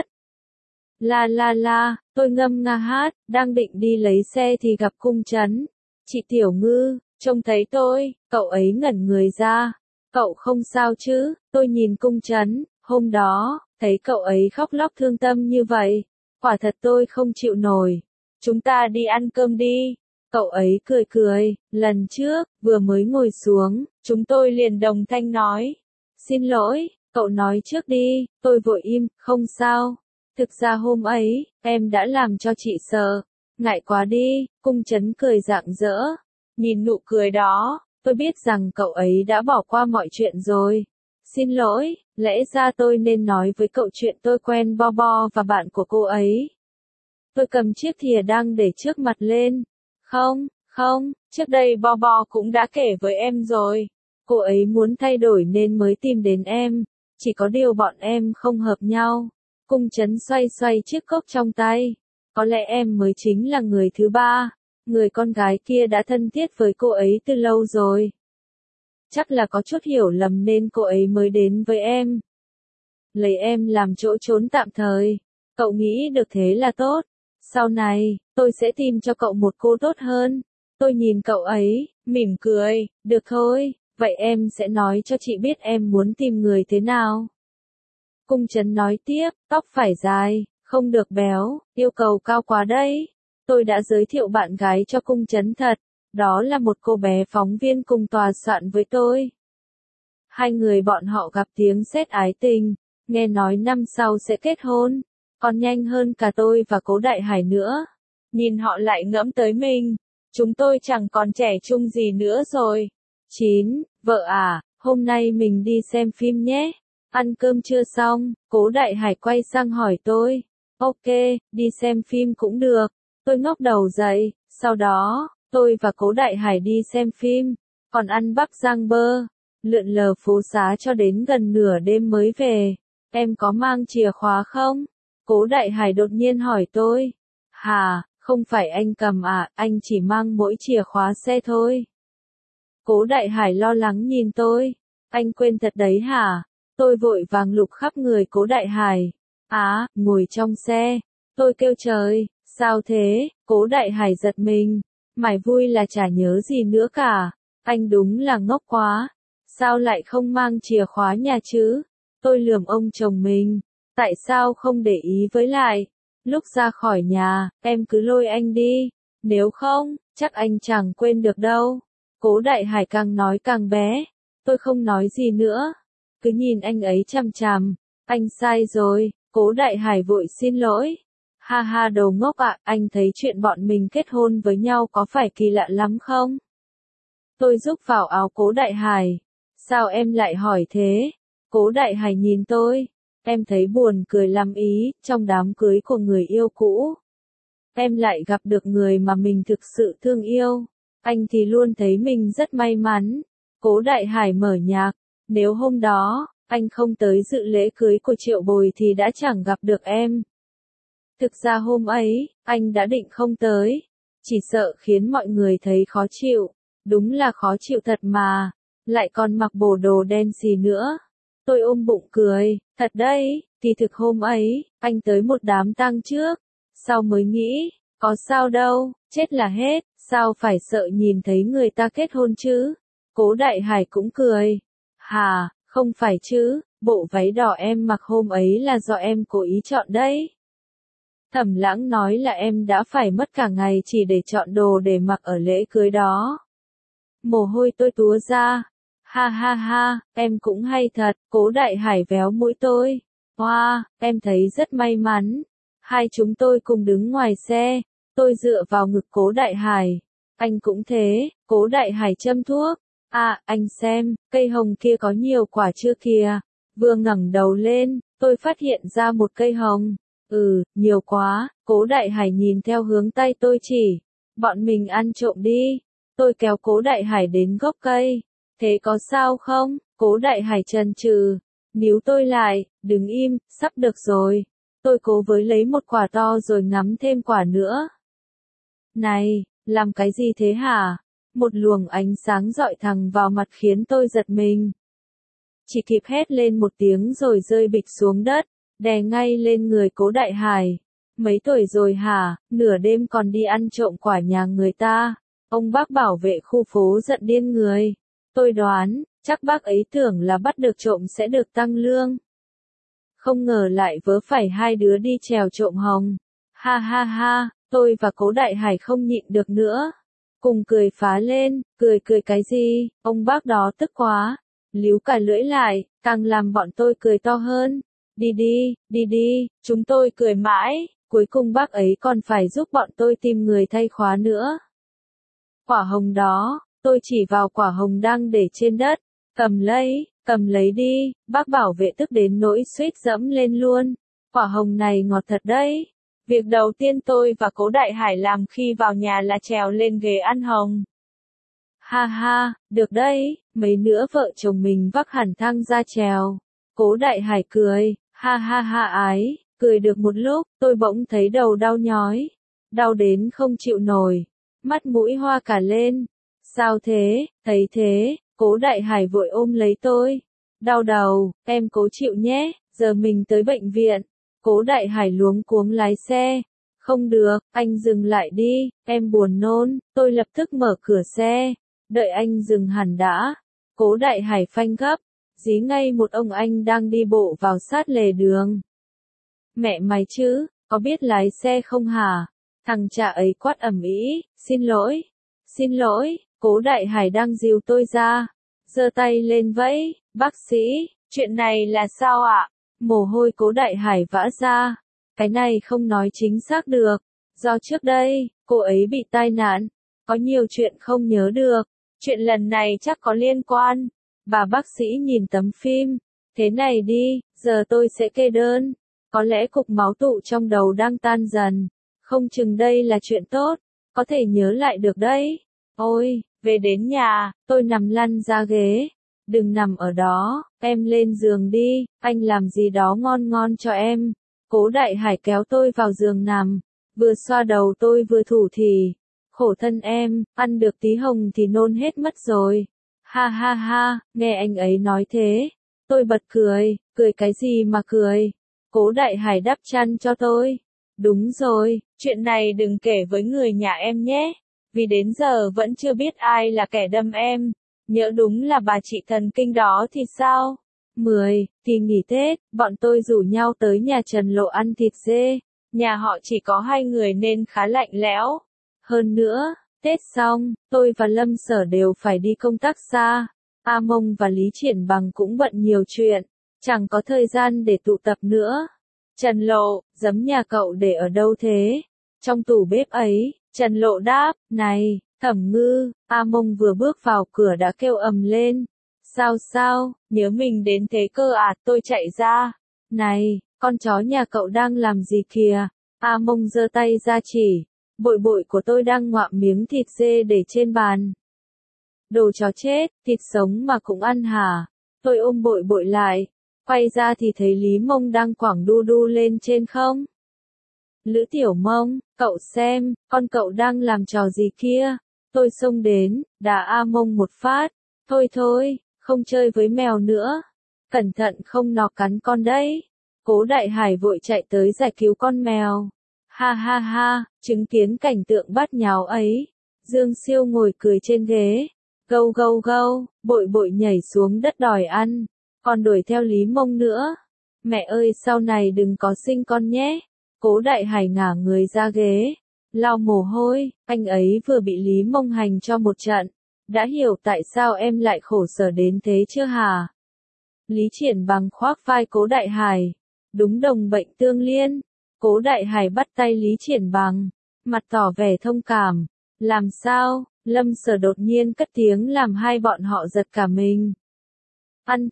La, tôi ngâm nga hát, đang định đi lấy xe thì gặp Cung Trấn. Chị Tiểu Ngư, trông thấy tôi, cậu ấy ngẩn người ra. Cậu không sao chứ? Tôi nhìn Cung Trấn, hôm đó, thấy cậu ấy khóc lóc thương tâm như vậy. Quả thật tôi không chịu nổi. Chúng ta đi ăn cơm đi. Cậu ấy cười, lần trước, vừa mới ngồi xuống, chúng tôi liền đồng thanh nói. Xin lỗi, cậu nói trước đi, tôi vội im, không sao. Thực ra hôm ấy, em đã làm cho chị sợ. Ngại quá đi, Cung Trấn cười rạng rỡ. Nhìn nụ cười đó, tôi biết rằng cậu ấy đã bỏ qua mọi chuyện rồi. Xin lỗi, lẽ ra tôi nên nói với cậu chuyện tôi quen Bo và bạn của cô ấy. Tôi cầm chiếc thìa đang để trước mặt lên. Không, trước đây Bo cũng đã kể với em rồi. Cô ấy muốn thay đổi nên mới tìm đến em. Chỉ có điều bọn em không hợp nhau. Cung Trấn xoay chiếc cốc trong tay. Có lẽ em mới chính là người thứ ba. Người con gái kia đã thân thiết với cô ấy từ lâu rồi. Chắc là có chút hiểu lầm nên cô ấy mới đến với em. Lấy em làm chỗ trốn tạm thời. Cậu nghĩ được thế là tốt. Sau này, tôi sẽ tìm cho cậu một cô tốt hơn. Tôi nhìn cậu ấy, mỉm cười, được thôi, vậy em sẽ nói cho chị biết em muốn tìm người thế nào. Cung Trấn nói tiếp, tóc phải dài, không được béo, yêu cầu cao quá đấy. Tôi đã giới thiệu bạn gái cho Cung Trấn thật, đó là một cô bé phóng viên cùng tòa soạn với tôi. Hai người bọn họ gặp tiếng sét ái tình, nghe nói năm sau sẽ kết hôn, còn nhanh hơn cả tôi và Cố Đại Hải nữa. Nhìn họ lại ngẫm tới mình, chúng tôi chẳng còn trẻ trung gì nữa rồi. 9. Vợ à, hôm nay mình đi xem phim nhé. Ăn cơm chưa xong, Cố Đại Hải quay sang hỏi tôi. Ok, đi xem phim cũng được. Tôi ngóc đầu dậy, sau đó, tôi và Cố Đại Hải đi xem phim, còn ăn bắp rang bơ, lượn lờ phố xá cho đến gần nửa đêm mới về. Em có mang chìa khóa không? Cố Đại Hải đột nhiên hỏi tôi. Hà, không phải anh cầm à, anh chỉ mang mỗi chìa khóa xe thôi. Cố Đại Hải lo lắng nhìn tôi. Anh quên thật đấy hả? Tôi vội vàng lục khắp người Cố Đại Hải. Ngồi trong xe. Tôi kêu trời, sao thế? Cố Đại Hải giật mình. Mải vui là chả nhớ gì nữa cả. Anh đúng là ngốc quá. Sao lại không mang chìa khóa nhà chứ? Tôi lườm ông chồng mình. Tại sao không để ý với lại? Lúc ra khỏi nhà, em cứ lôi anh đi. Nếu không, chắc anh chẳng quên được đâu. Cố Đại Hải càng nói càng bé. Tôi không nói gì nữa. Cứ nhìn anh ấy chằm chằm. Anh sai rồi. Cố Đại Hải vội xin lỗi. Ha ha đồ ngốc ạ, anh thấy chuyện bọn mình kết hôn với nhau có phải kỳ lạ lắm không? Tôi rúc vào áo Cố Đại Hải. Sao em lại hỏi thế? Cố Đại Hải nhìn tôi. Em thấy buồn cười lắm ý, trong đám cưới của người yêu cũ. Em lại gặp được người mà mình thực sự thương yêu. Anh thì luôn thấy mình rất may mắn. Cố Đại Hải mở nhạc. Nếu hôm đó, anh không tới dự lễ cưới của Triệu Bồi thì đã chẳng gặp được em. Thực ra hôm ấy, anh đã định không tới. Chỉ sợ khiến mọi người thấy khó chịu. Đúng là khó chịu thật mà. Lại còn mặc bộ đồ đen xì nữa. Tôi ôm bụng cười. Thật đấy, thì thực hôm ấy, anh tới một đám tang trước. Sau mới nghĩ, có sao đâu, chết là hết. Sao phải sợ nhìn thấy người ta kết hôn chứ? Cố Đại Hải cũng cười. Hà, không phải chứ, bộ váy đỏ em mặc hôm ấy là do em cố ý chọn đấy. Thẩm Lãng nói là em đã phải mất cả ngày chỉ để chọn đồ để mặc ở lễ cưới đó. Mồ hôi tôi túa ra. Ha ha ha, em cũng hay thật. Cố Đại Hải véo mũi tôi. Wow, em thấy rất may mắn. Hai chúng tôi cùng đứng ngoài xe. Tôi dựa vào ngực Cố Đại Hải. Anh cũng thế. Cố Đại Hải châm thuốc. Anh xem, cây hồng kia có nhiều quả chưa kìa. Vừa ngẩng đầu lên, tôi phát hiện ra một cây hồng. Nhiều quá. Cố Đại Hải nhìn theo hướng tay tôi chỉ. Bọn mình ăn trộm đi. Tôi kéo Cố Đại Hải đến gốc cây. Thế có sao không? Cố Đại Hải chần chừ, níu tôi lại, đứng im, sắp được rồi. Tôi cố với lấy một quả to rồi ngắm thêm quả nữa. Này, làm cái gì thế hả? Một luồng ánh sáng rọi thẳng vào mặt khiến tôi giật mình. Chỉ kịp hét lên một tiếng rồi rơi bịch xuống đất, đè ngay lên người Cố Đại Hải. Mấy tuổi rồi hả, nửa đêm còn đi ăn trộm quả nhà người ta. Ông bác bảo vệ khu phố giận điên người. Tôi đoán, chắc bác ấy tưởng là bắt được trộm sẽ được tăng lương. Không ngờ lại vớ phải hai đứa đi trèo trộm hồng. Ha ha ha, tôi và Cố Đại Hải không nhịn được nữa. Cùng cười phá lên, cười cái gì, ông bác đó tức quá. Líu cả lưỡi lại, càng làm bọn tôi cười to hơn. Đi đi, chúng tôi cười mãi, cuối cùng bác ấy còn phải giúp bọn tôi tìm người thay khóa nữa. Quả hồng đó. Tôi chỉ vào quả hồng đang để trên đất. Cầm lấy đi, bác bảo vệ tức đến nỗi suýt dẫm lên luôn. Quả hồng này ngọt thật đấy. Việc đầu tiên tôi và Cố Đại Hải làm khi vào nhà là trèo lên ghế ăn hồng. Ha ha, được đấy, mấy nữa vợ chồng mình vác hẳn thang ra trèo. Cố Đại Hải cười, ha ha ha ái, cười được một lúc, tôi bỗng thấy đầu đau nhói. Đau đến không chịu nổi, mắt mũi hoa cả lên. Sao thế, thấy thế, Cố Đại Hải vội ôm lấy tôi. Đau đầu, em cố chịu nhé, giờ mình tới bệnh viện. Cố Đại Hải luống cuống lái xe. Không được, anh dừng lại đi, em buồn nôn. Tôi lập tức mở cửa xe. Đợi anh dừng hẳn đã. Cố Đại Hải phanh gấp, dí ngay một ông anh đang đi bộ vào sát lề đường. Mẹ mày chứ, có biết lái xe không hả? Thằng cha ấy quát ầm ĩ, xin lỗi. Cố Đại Hải đang dìu tôi ra, giơ tay lên vẫy, bác sĩ, chuyện này là sao ạ? Mồ hôi Cố Đại Hải vã ra, cái này không nói chính xác được, do trước đây, cô ấy bị tai nạn, có nhiều chuyện không nhớ được, chuyện lần này chắc có liên quan. Bà bác sĩ nhìn tấm phim, Thế này đi, giờ tôi sẽ kê đơn. Có lẽ cục máu tụ trong đầu đang tan dần. Không chừng đây là chuyện tốt, có thể nhớ lại được đấy. Ôi, về đến nhà, tôi nằm lăn ra ghế. Đừng nằm ở đó, em lên giường đi, anh làm gì đó ngon ngon cho em. Cố Đại Hải kéo tôi vào giường nằm, vừa xoa đầu tôi vừa thủ thỉ. Khổ thân em, ăn được tí hồng thì nôn hết mất rồi. Ha ha ha, nghe anh ấy nói thế. Tôi bật cười, cười cái gì mà cười. Cố Đại Hải đắp chăn cho tôi. Đúng rồi, chuyện này đừng kể với người nhà em nhé. Vì đến giờ vẫn chưa biết ai là kẻ đâm em. Nhỡ đúng là bà chị thần kinh đó thì sao? 10. Kỳ nghỉ Tết, bọn tôi rủ nhau tới nhà Trần Lộ ăn thịt dê. Nhà họ chỉ có 2 người nên khá lạnh lẽo. Hơn nữa, Tết xong, tôi và Lâm Sở đều phải đi công tác xa. A Mông và Lý Triển Bằng cũng bận nhiều chuyện, chẳng có thời gian để tụ tập nữa. Trần Lộ, giấm nhà cậu để ở đâu thế? Trong tủ bếp ấy, Trần Lộ đáp, này, Thẩm Ngư. A Mông vừa bước vào cửa đã kêu ầm lên. Sao, nhớ mình đến thế cơ à, tôi chạy ra. Này, con chó nhà cậu đang làm gì kìa? A Mông giơ tay ra chỉ. Bội bội của tôi đang ngoạm miếng thịt dê để trên bàn. Đồ chó chết, thịt sống mà cũng ăn hả? Tôi ôm bội bội lại. Quay ra thì thấy Lý Mông đang quẳng đu đu lên trên không. Lữ Tiểu Mông, cậu xem, con cậu đang làm trò gì kia? Tôi xông đến, đá A Mông một phát. Thôi, không chơi với mèo nữa. Cẩn thận không nó cắn con đấy. Cố Đại Hải vội chạy tới giải cứu con mèo. Ha ha ha, chứng kiến cảnh tượng bát nháo ấy. Dương Siêu ngồi cười trên ghế. Gâu, bội bội nhảy xuống đất đòi ăn. Còn đuổi theo Lý Mông nữa. Mẹ ơi sau này đừng có sinh con nhé. Cố Đại Hải ngả người ra ghế. Lau mồ hôi, anh ấy vừa bị Lý Mông hành cho một trận. Đã hiểu tại sao em lại khổ sở đến thế chưa hả? Lý Triển Bằng khoác vai Cố Đại Hải. Đúng đồng bệnh tương liên. Cố Đại Hải bắt tay Lý Triển Bằng. Mặt tỏ vẻ thông cảm. Làm sao? Lâm Sở đột nhiên cất tiếng làm hai bọn họ giật cả mình. Ăn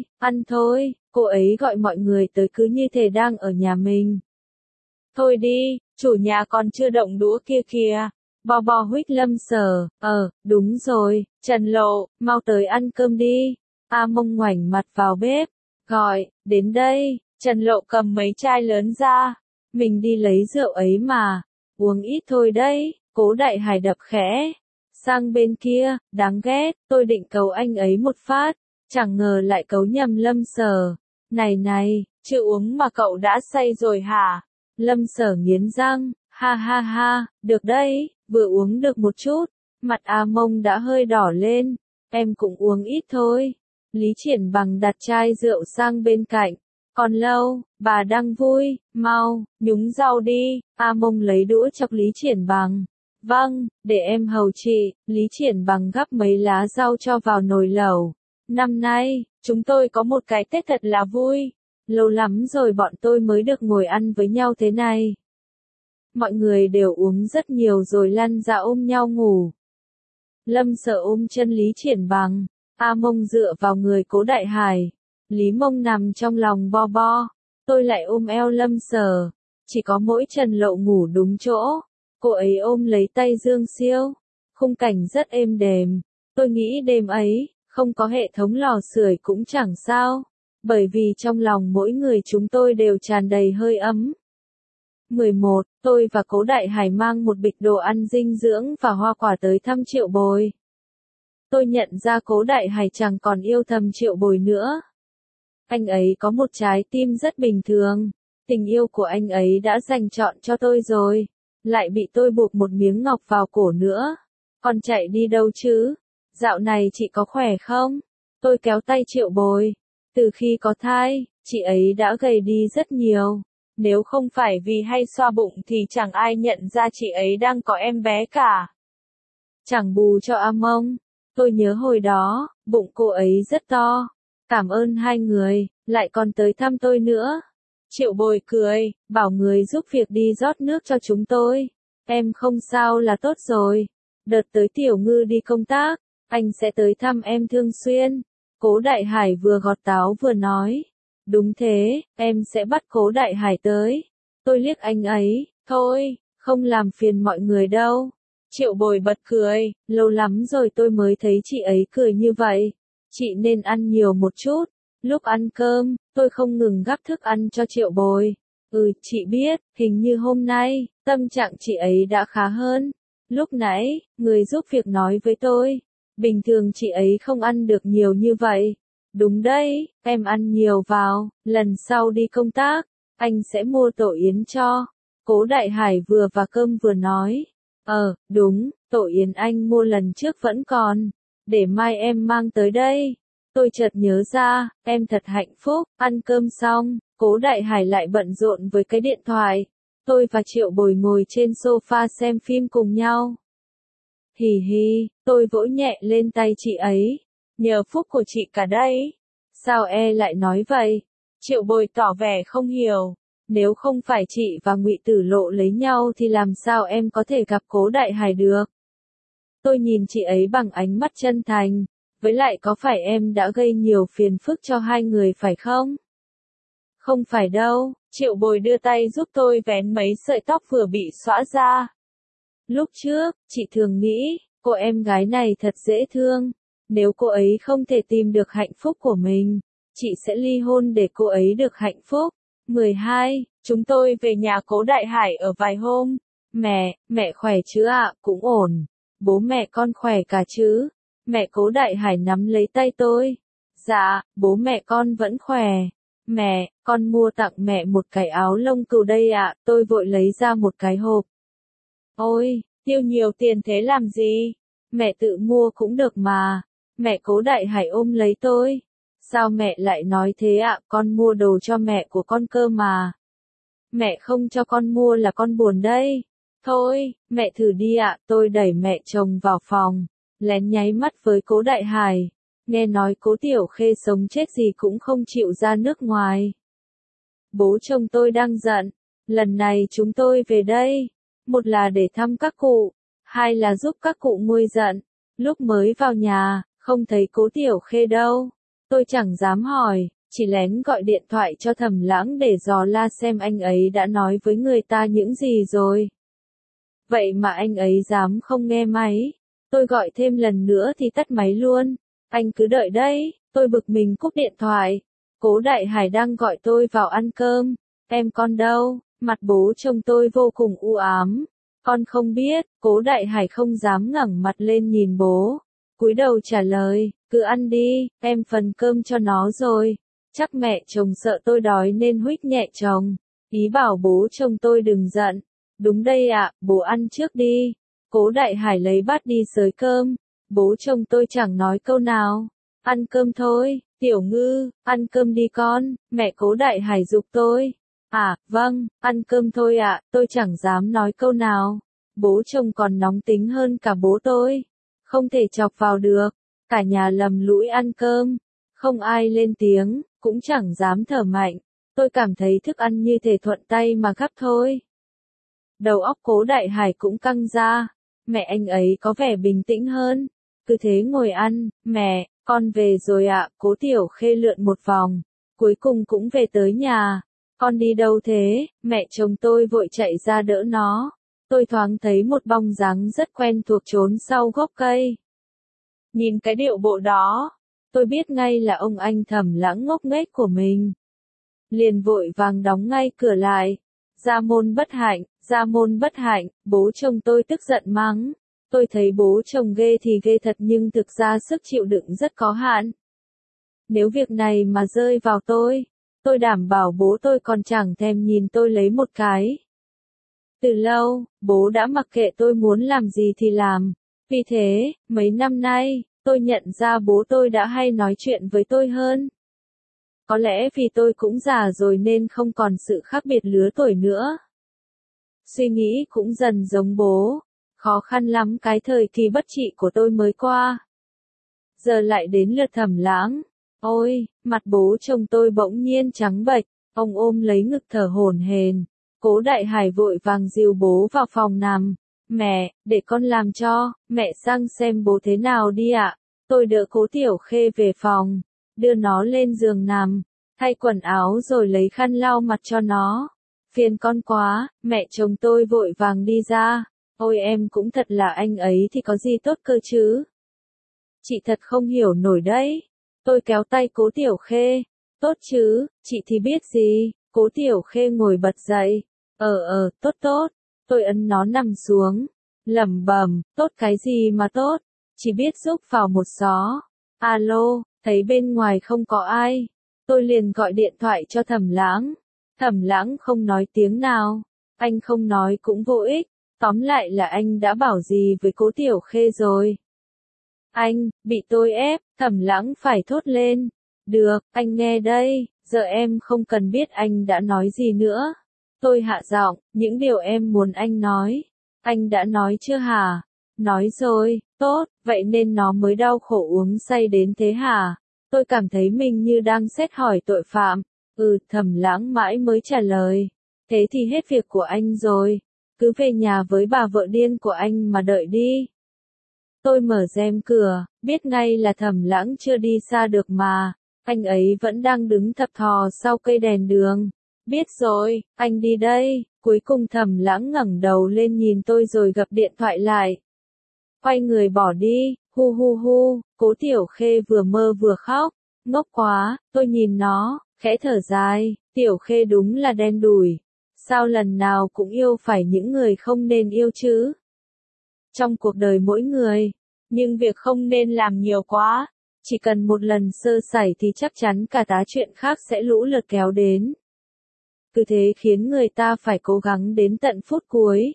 thôi, cô ấy gọi mọi người tới cứ như thể đang ở nhà mình. Thôi đi, chủ nhà còn chưa động đũa kia kìa. Bò huých Lâm Sở, đúng rồi, Trần Lộ, mau tới ăn cơm đi. A Mông ngoảnh mặt vào bếp, gọi, đến đây, Trần Lộ cầm mấy chai lớn ra. Mình đi lấy rượu ấy mà, uống ít thôi đấy, Cố Đại Hải đập khẽ. Sang bên kia, đáng ghét, tôi định cấu anh ấy một phát, chẳng ngờ lại cấu nhầm Lâm Sở. Này, chưa uống mà cậu đã say rồi hả? Lâm Sở nghiến răng, ha, được đấy, vừa uống được một chút, mặt A Mông đã hơi đỏ lên, em cũng uống ít thôi. Lý Triển Bằng đặt chai rượu sang bên cạnh, còn lâu, bà đang vui, mau, nhúng rau đi. A Mông lấy đũa chọc Lý Triển Bằng. Vâng, để em hầu chị. Lý Triển Bằng gắp mấy lá rau cho vào nồi lẩu. Năm nay, chúng tôi có một cái Tết thật là vui. Lâu lắm rồi bọn tôi mới được ngồi ăn với nhau thế này. Mọi người đều uống rất nhiều rồi lăn ra ôm nhau ngủ. Lâm Sở ôm chân Lý Triển Bằng. A Mông dựa vào người Cố Đại Hải. Lý Mông nằm trong lòng bo. Tôi lại ôm eo Lâm Sở. Chỉ có mỗi Trần Lộ ngủ đúng chỗ. Cô ấy ôm lấy tay Dương Siêu. Khung cảnh rất êm đềm. Tôi nghĩ đêm ấy, không có hệ thống lò sưởi cũng chẳng sao. Bởi vì trong lòng mỗi người chúng tôi đều tràn đầy hơi ấm. 11. Tôi và Cố Đại Hải mang một bịch đồ ăn dinh dưỡng và hoa quả tới thăm Triệu Bồi. Tôi nhận ra Cố Đại Hải chẳng còn yêu thầm Triệu Bồi nữa. Anh ấy có một trái tim rất bình thường. Tình yêu của anh ấy đã dành trọn cho tôi rồi. Lại bị tôi buộc một miếng ngọc vào cổ nữa. Còn chạy đi đâu chứ? Dạo này chị có khỏe không? Tôi kéo tay Triệu Bồi. Từ khi có thai, chị ấy đã gầy đi rất nhiều. Nếu không phải vì hay xoa bụng thì chẳng ai nhận ra chị ấy đang có em bé cả. Chẳng bù cho A Mông. Tôi nhớ hồi đó, bụng cô ấy rất to. Cảm ơn hai người, lại còn tới thăm tôi nữa. Triệu Bồi cười, bảo người giúp việc đi rót nước cho chúng tôi. Em không sao là tốt rồi. Đợt tới Tiểu Ngư đi công tác, anh sẽ tới thăm em thường xuyên. Cố Đại Hải vừa gọt táo vừa nói. Đúng thế, em sẽ bắt Cố Đại Hải tới. Tôi liếc anh ấy, thôi, không làm phiền mọi người đâu. Triệu Bồi bật cười, lâu lắm rồi tôi mới thấy chị ấy cười như vậy. Chị nên ăn nhiều một chút. Lúc ăn cơm, tôi không ngừng gắp thức ăn cho Triệu Bồi. Chị biết, hình như hôm nay, tâm trạng chị ấy đã khá hơn. Lúc nãy, người giúp việc nói với tôi, bình thường chị ấy không ăn được nhiều như vậy. Đúng đấy, em ăn nhiều vào, lần sau đi công tác, anh sẽ mua tổ yến cho. Cố Đại Hải vừa và cơm vừa nói. Đúng, tổ yến anh mua lần trước vẫn còn. Để mai em mang tới đây. Tôi chợt nhớ ra, em thật hạnh phúc, ăn cơm xong, Cố Đại Hải lại bận rộn với cái điện thoại. Tôi và Triệu Bồi ngồi trên sofa xem phim cùng nhau. Hì hì, tôi vỗ nhẹ lên tay chị ấy. Nhờ phúc của chị cả đấy. Sao lại nói vậy? Triệu Bồi tỏ vẻ không hiểu. Nếu không phải chị và Ngụy Tử Lộ lấy nhau thì làm sao em có thể gặp Cố Đại Hải được? Tôi nhìn chị ấy bằng ánh mắt chân thành. Với lại có phải em đã gây nhiều phiền phức cho hai người phải không? Không phải đâu, Triệu Bồi đưa tay giúp tôi vén mấy sợi tóc vừa bị xõa ra. Lúc trước, chị thường nghĩ, cô em gái này thật dễ thương. Nếu cô ấy không thể tìm được hạnh phúc của mình, chị sẽ ly hôn để cô ấy được hạnh phúc. 12. Chúng tôi về nhà Cố Đại Hải ở vài hôm. Mẹ khỏe chứ ạ? Cũng ổn. Bố mẹ con khỏe cả chứ? Mẹ Cố Đại Hải nắm lấy tay tôi. Dạ, bố mẹ con vẫn khỏe. Mẹ, con mua tặng mẹ một cái áo lông cừu đây ạ. Tôi vội lấy ra một cái hộp. Ôi, tiêu nhiều tiền thế làm gì? Mẹ tự mua cũng được mà. Mẹ Cố Đại Hải ôm lấy tôi. Sao mẹ lại nói thế ạ? Con mua đồ cho mẹ của con cơ mà. Mẹ không cho con mua là con buồn đây. Thôi, mẹ thử đi ạ. Tôi đẩy mẹ chồng vào phòng, lén nháy mắt với Cố Đại Hải. Nghe nói Cố Tiểu Khê sống chết gì cũng không chịu ra nước ngoài. Bố chồng tôi đang giận. Lần này chúng tôi về đây, một là để thăm các cụ, hai là giúp các cụ nguôi giận. Lúc mới vào nhà, không thấy Cố Tiểu Khê đâu. Tôi chẳng dám hỏi, chỉ lén gọi điện thoại cho Thẩm Lãng để dò la xem anh ấy đã nói với người ta những gì rồi. Vậy mà anh ấy dám không nghe máy. Tôi gọi thêm lần nữa thì tắt máy luôn. Anh cứ đợi đấy, tôi bực mình cúp điện thoại. Cố Đại Hải đang gọi tôi vào ăn cơm. Em con đâu? Mặt bố chồng tôi vô cùng u ám. Con không biết. Cố Đại Hải không dám ngẩng mặt lên nhìn bố. Cúi đầu trả lời, cứ ăn đi, em phần cơm cho nó rồi. Chắc mẹ chồng sợ tôi đói nên huých nhẹ chồng. Ý bảo bố chồng tôi đừng giận. Đúng đây ạ, bố ăn trước đi. Cố Đại Hải lấy bát đi xới cơm. Bố chồng tôi chẳng nói câu nào. Ăn cơm thôi, Tiểu Ngư, ăn cơm đi con, mẹ Cố Đại Hải giục tôi. Vâng, ăn cơm thôi ạ, tôi chẳng dám nói câu nào. Bố chồng còn nóng tính hơn cả bố tôi. Không thể chọc vào được. Cả nhà lầm lũi ăn cơm. Không ai lên tiếng, cũng chẳng dám thở mạnh. Tôi cảm thấy thức ăn như thể thuận tay mà gắp thôi. Đầu óc Cố Đại Hải cũng căng ra. Mẹ anh ấy có vẻ bình tĩnh hơn. Cứ thế ngồi ăn. Mẹ, con về rồi ạ. Cố Tiểu Khê lượn một vòng. Cuối cùng cũng về tới nhà. Con đi đâu thế? Mẹ chồng tôi vội chạy ra đỡ nó. Tôi thoáng thấy một bóng dáng rất quen thuộc trốn sau gốc cây. Nhìn cái điệu bộ đó, tôi biết ngay là ông anh Thẩm Lãng ngốc nghếch của mình. Liền vội vàng đóng ngay cửa lại. Gia môn bất hạnh, bố chồng tôi tức giận mắng. Tôi thấy bố chồng ghê thì ghê thật nhưng thực ra sức chịu đựng rất có hạn. Nếu việc này mà rơi vào tôi đảm bảo bố tôi còn chẳng thèm nhìn tôi lấy một cái. Từ lâu, bố đã mặc kệ tôi muốn làm gì thì làm. Vì thế, mấy năm nay, tôi nhận ra bố tôi đã hay nói chuyện với tôi hơn. Có lẽ vì tôi cũng già rồi nên không còn sự khác biệt lứa tuổi nữa. Suy nghĩ cũng dần giống bố. Khó khăn lắm cái thời kỳ bất trị của tôi mới qua. Giờ lại đến lượt Thẩm Lãng. Ôi, mặt bố chồng tôi bỗng nhiên trắng bệch. Ông ôm lấy ngực thở hổn hển. Cố Đại Hải vội vàng dìu bố vào phòng nằm. Mẹ, để con làm cho, mẹ sang xem bố thế nào đi ạ. Tôi đỡ Cố Tiểu Khê về phòng. đưa nó lên giường nằm, thay quần áo rồi lấy khăn lau mặt cho nó. Phiền con quá, mẹ chồng tôi vội vàng đi ra. Ôi em cũng thật là anh ấy thì có gì tốt cơ chứ. Chị thật không hiểu nổi đấy. Tôi kéo tay Cố Tiểu Khê. Tốt chứ, chị thì biết gì. Cố Tiểu Khê ngồi bật dậy. Tốt tốt. Tôi ấn nó nằm xuống. Lẩm bẩm, tốt cái gì mà tốt. Chỉ biết giúp vào một xó. Alo, thấy bên ngoài không có ai. Tôi liền gọi điện thoại cho Thẩm Lãng. Thẩm Lãng không nói tiếng nào. Anh không nói cũng vô ích. Tóm lại là anh đã bảo gì với Cố Tiểu Khê rồi. Anh, bị tôi ép, Thẩm Lãng phải thốt lên. Được, anh nghe đây, giờ em không cần biết anh đã nói gì nữa. Tôi hạ giọng, những điều em muốn anh nói. Anh đã nói chưa hả? Nói rồi, tốt, vậy nên nó mới đau khổ uống say đến thế hả? Tôi cảm thấy mình như đang xét hỏi tội phạm. Thẩm Lãng mãi mới trả lời. Thế thì hết việc của anh rồi. Cứ về nhà với bà vợ điên của anh mà đợi đi. Tôi mở rèm cửa, biết ngay là Thẩm Lãng chưa đi xa được mà. Anh ấy vẫn đang đứng thập thò sau cây đèn đường. Biết rồi, anh đi đây. Cuối cùng Thẩm Lãng ngẩng đầu lên nhìn tôi rồi gập điện thoại lại. Quay người bỏ đi, hu hu hu, Cố Tiểu Khê vừa mơ vừa khóc. Ngốc quá, tôi nhìn nó, khẽ thở dài, Tiểu Khê đúng là đen đủi. Sao lần nào cũng yêu phải những người không nên yêu chứ? Trong cuộc đời mỗi người, nhưng việc không nên làm nhiều quá. Chỉ cần một lần sơ sẩy thì chắc chắn cả tá chuyện khác sẽ lũ lượt kéo đến. Cứ thế khiến người ta phải cố gắng đến tận phút cuối.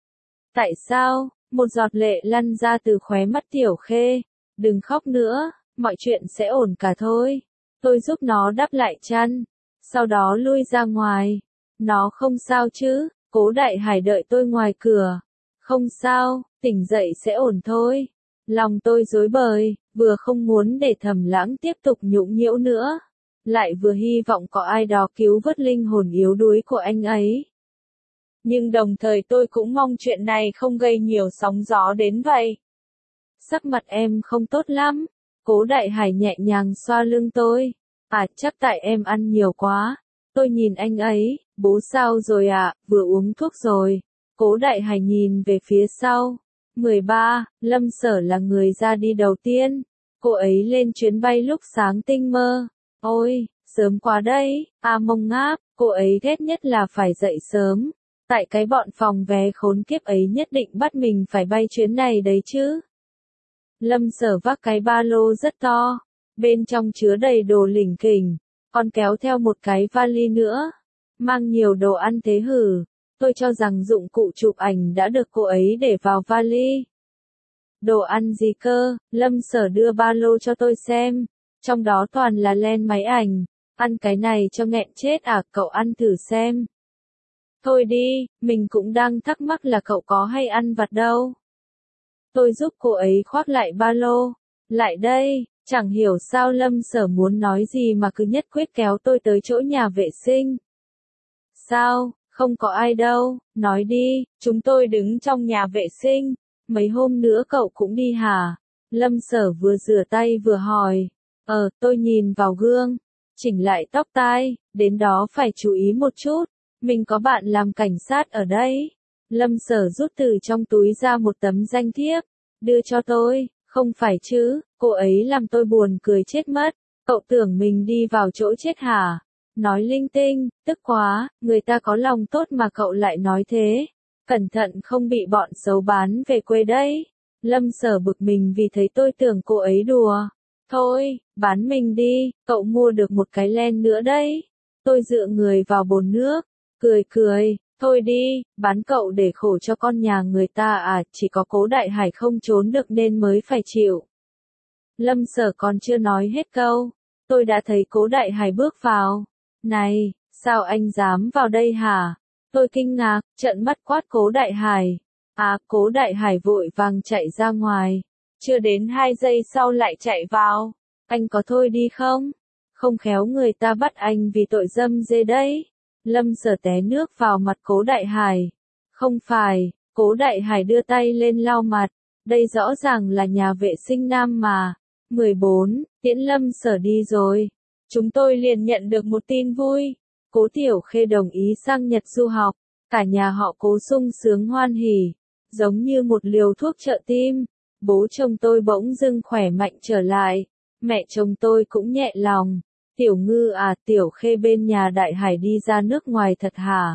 Tại sao? Một giọt lệ lăn ra từ khóe mắt Tiểu Khê. Đừng khóc nữa, mọi chuyện sẽ ổn cả thôi. Tôi giúp nó đắp lại chăn. Sau đó lui ra ngoài. Nó không sao chứ, Cố Đại Hải đợi tôi ngoài cửa. Không sao, tỉnh dậy sẽ ổn thôi. Lòng tôi rối bời, vừa không muốn để Thẩm Lãng tiếp tục nhũng nhiễu nữa. Lại vừa hy vọng có ai đó cứu vớt linh hồn yếu đuối của anh ấy. Nhưng đồng thời tôi cũng mong chuyện này không gây nhiều sóng gió đến vậy. Sắc mặt em không tốt lắm. Cố Đại Hải nhẹ nhàng xoa lưng tôi. Chắc tại em ăn nhiều quá. Tôi nhìn anh ấy, bố sao rồi ạ, vừa uống thuốc rồi. Cố Đại Hải nhìn về phía sau. 13, Lâm Sở là người ra đi đầu tiên. Cô ấy lên chuyến bay lúc sáng tinh mơ. Ôi, sớm quá đấy, mông ngáp, cô ấy ghét nhất là phải dậy sớm. Tại cái bọn phòng vé khốn kiếp ấy nhất định bắt mình phải bay chuyến này đấy chứ. Lâm Sở vác cái ba lô rất to, bên trong chứa đầy đồ lỉnh kỉnh, còn kéo theo một cái vali nữa, mang nhiều đồ ăn thế hử. Tôi cho rằng dụng cụ chụp ảnh đã được cô ấy để vào vali. Đồ ăn gì cơ? Lâm Sở đưa ba lô cho tôi xem, trong đó toàn là len máy ảnh. Ăn cái này cho nghẹn chết à, cậu ăn thử xem. Thôi đi, mình cũng đang thắc mắc là cậu có hay ăn vặt đâu. Tôi giúp cô ấy khoác lại ba lô. Lại đây, chẳng hiểu sao Lâm Sở muốn nói gì mà cứ nhất quyết kéo tôi tới chỗ nhà vệ sinh. Sao, không có ai đâu, nói đi, chúng tôi đứng trong nhà vệ sinh. Mấy hôm nữa cậu cũng đi hả? Lâm Sở vừa rửa tay vừa hỏi. Tôi nhìn vào gương, chỉnh lại tóc tai, đến đó phải chú ý một chút. Mình có bạn làm cảnh sát ở đây. Lâm Sở rút từ trong túi ra một tấm danh thiếp, đưa cho tôi. Không phải chứ, cô ấy làm tôi buồn cười chết mất. Cậu tưởng mình đi vào chỗ chết hả? Nói linh tinh, tức quá, người ta có lòng tốt mà cậu lại nói thế. Cẩn thận không bị bọn xấu bán về quê đấy. Lâm Sở bực mình vì thấy tôi tưởng cô ấy đùa. Thôi, bán mình đi, cậu mua được một cái len nữa đấy. Tôi dựa người vào bồn nước, cười, thôi đi, bán cậu để khổ cho con nhà người ta à, chỉ có Cố Đại Hải không trốn được nên mới phải chịu. Lâm Sở còn chưa nói hết câu, tôi đã thấy Cố Đại Hải bước vào. Này, sao anh dám vào đây hả? Tôi kinh ngạc, trợn mắt quát Cố Đại Hải. Cố Đại Hải vội vàng chạy ra ngoài. Chưa đến 2 giây sau lại chạy vào. Anh có thôi đi không? Không khéo người ta bắt anh vì tội dâm dê đấy. Lâm Sở té nước vào mặt Cố Đại Hải. Không phải, Cố Đại Hải đưa tay lên lau mặt. Đây rõ ràng là nhà vệ sinh nam mà. 14. Tiễn Lâm Sở đi rồi. Chúng tôi liền nhận được một tin vui. Cố Tiểu Khê đồng ý sang Nhật du học. Cả nhà họ Cố sung sướng hoan hỉ. Giống như một liều thuốc trợ tim. Bố chồng tôi bỗng dưng khỏe mạnh trở lại. Mẹ chồng tôi cũng nhẹ lòng. Tiểu Ngư à, Tiểu Khê bên nhà Đại Hải đi ra nước ngoài thật hả?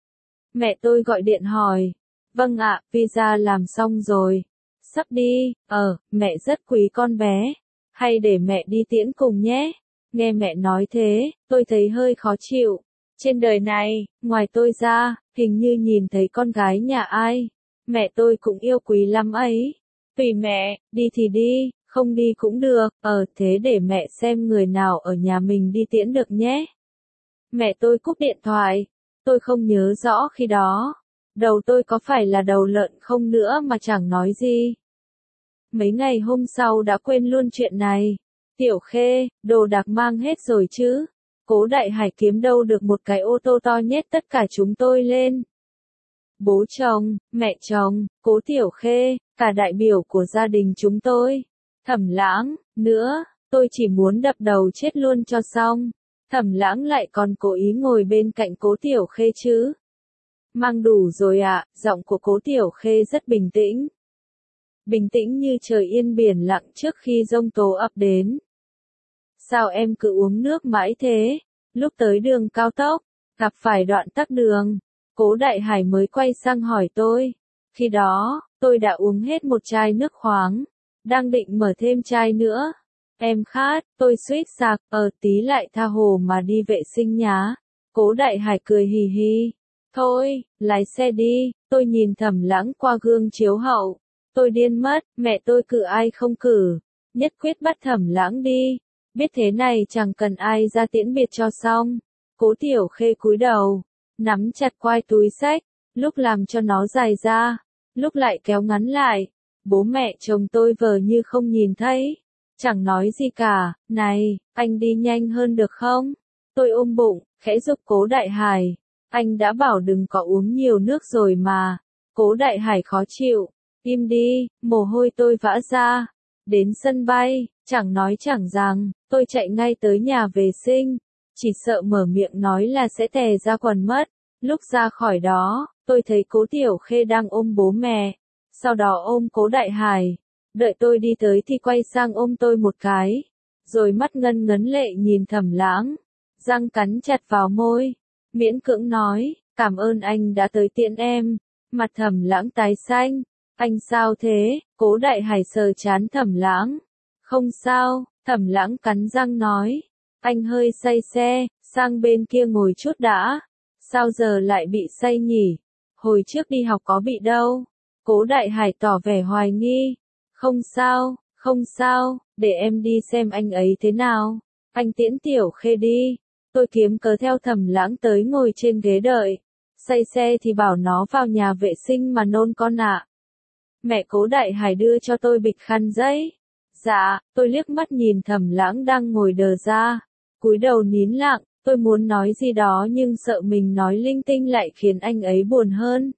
Mẹ tôi gọi điện hỏi. Vâng ạ, visa làm xong rồi. Sắp đi, mẹ rất quý con bé. Hay để mẹ đi tiễn cùng nhé. Nghe mẹ nói thế, tôi thấy hơi khó chịu. Trên đời này, ngoài tôi ra, hình như nhìn thấy con gái nhà ai. Mẹ tôi cũng yêu quý lắm ấy. Tùy mẹ, đi thì đi, không đi cũng được. Thế để mẹ xem người nào ở nhà mình đi tiễn được nhé. Mẹ tôi cúp điện thoại. Tôi không nhớ rõ khi đó. Đầu tôi có phải là đầu lợn không nữa mà chẳng nói gì. Mấy ngày hôm sau đã quên luôn chuyện này. Tiểu Khê, đồ đạc mang hết rồi chứ? Cố Đại Hải kiếm đâu được một cái ô tô to nhét tất cả chúng tôi lên. Bố chồng, mẹ chồng, Cố Tiểu Khê, cả đại biểu của gia đình chúng tôi. Thẩm Lãng, nữa, tôi chỉ muốn đập đầu chết luôn cho xong. Thẩm Lãng lại còn cố ý ngồi bên cạnh Cố Tiểu Khê chứ. Mang đủ rồi ạ, giọng của Cố Tiểu Khê rất bình tĩnh. Bình tĩnh như trời yên biển lặng trước khi giông tố ập đến. Sao em cứ uống nước mãi thế? Lúc tới đường cao tốc, gặp phải đoạn tắc đường, Cố Đại Hải mới quay sang hỏi tôi. Khi đó, tôi đã uống hết một chai nước khoáng, đang định mở thêm chai nữa. Em khát, tôi suýt sặc, tí lại tha hồ mà đi vệ sinh nhá. Cố Đại Hải cười hì hì. Thôi, lái xe đi, tôi nhìn Thẩm Lãng qua gương chiếu hậu. Tôi điên mất, mẹ tôi cử ai không cử. Nhất quyết bắt Thẩm Lãng đi. Biết thế này chẳng cần ai ra tiễn biệt cho xong. Cố Tiểu Khê cúi đầu, nắm chặt quai túi xách, lúc làm cho nó dài ra, lúc lại kéo ngắn lại. Bố mẹ chồng tôi vờ như không nhìn thấy, chẳng nói gì cả. Này, anh đi nhanh hơn được không? Tôi ôm bụng, khẽ giục Cố Đại Hải. Anh đã bảo đừng có uống nhiều nước rồi mà. Cố Đại Hải khó chịu. Im đi, mồ hôi tôi vã ra. Đến sân bay, chẳng nói chẳng rằng, tôi chạy ngay tới nhà vệ sinh. Chỉ sợ mở miệng nói là sẽ tè ra quần mất. Lúc ra khỏi đó, tôi thấy Cố Tiểu Khê đang ôm bố mẹ. Sau đó ôm Cố Đại Hải. Đợi tôi đi tới thì quay sang ôm tôi một cái. Rồi mắt ngân ngấn lệ nhìn Thẩm Lãng. Răng cắn chặt vào môi. Miễn cưỡng nói, cảm ơn anh đã tới tiễn em. Mặt Thẩm Lãng tái xanh. Anh sao thế? Cố Đại Hải sờ trán Thẩm Lãng. Không sao, Thẩm Lãng cắn răng nói. Anh hơi say xe, sang bên kia ngồi chút đã. Sao giờ lại bị say nhỉ? Hồi trước đi học có bị đâu. Cố Đại Hải tỏ vẻ hoài nghi. Không sao, không sao, để em đi xem anh ấy thế nào. Anh tiễn Tiểu Khê đi. Tôi kiếm cớ theo Thẩm Lãng tới ngồi trên ghế đợi. Say xe thì bảo nó vào nhà vệ sinh mà nôn con ạ. Mẹ Cố Đại Hải đưa cho tôi bịch khăn giấy. Dạ, tôi liếc mắt nhìn Thẩm Lãng đang ngồi đờ ra. Cúi đầu nín lặng, tôi muốn nói gì đó nhưng sợ mình nói linh tinh lại khiến anh ấy buồn hơn.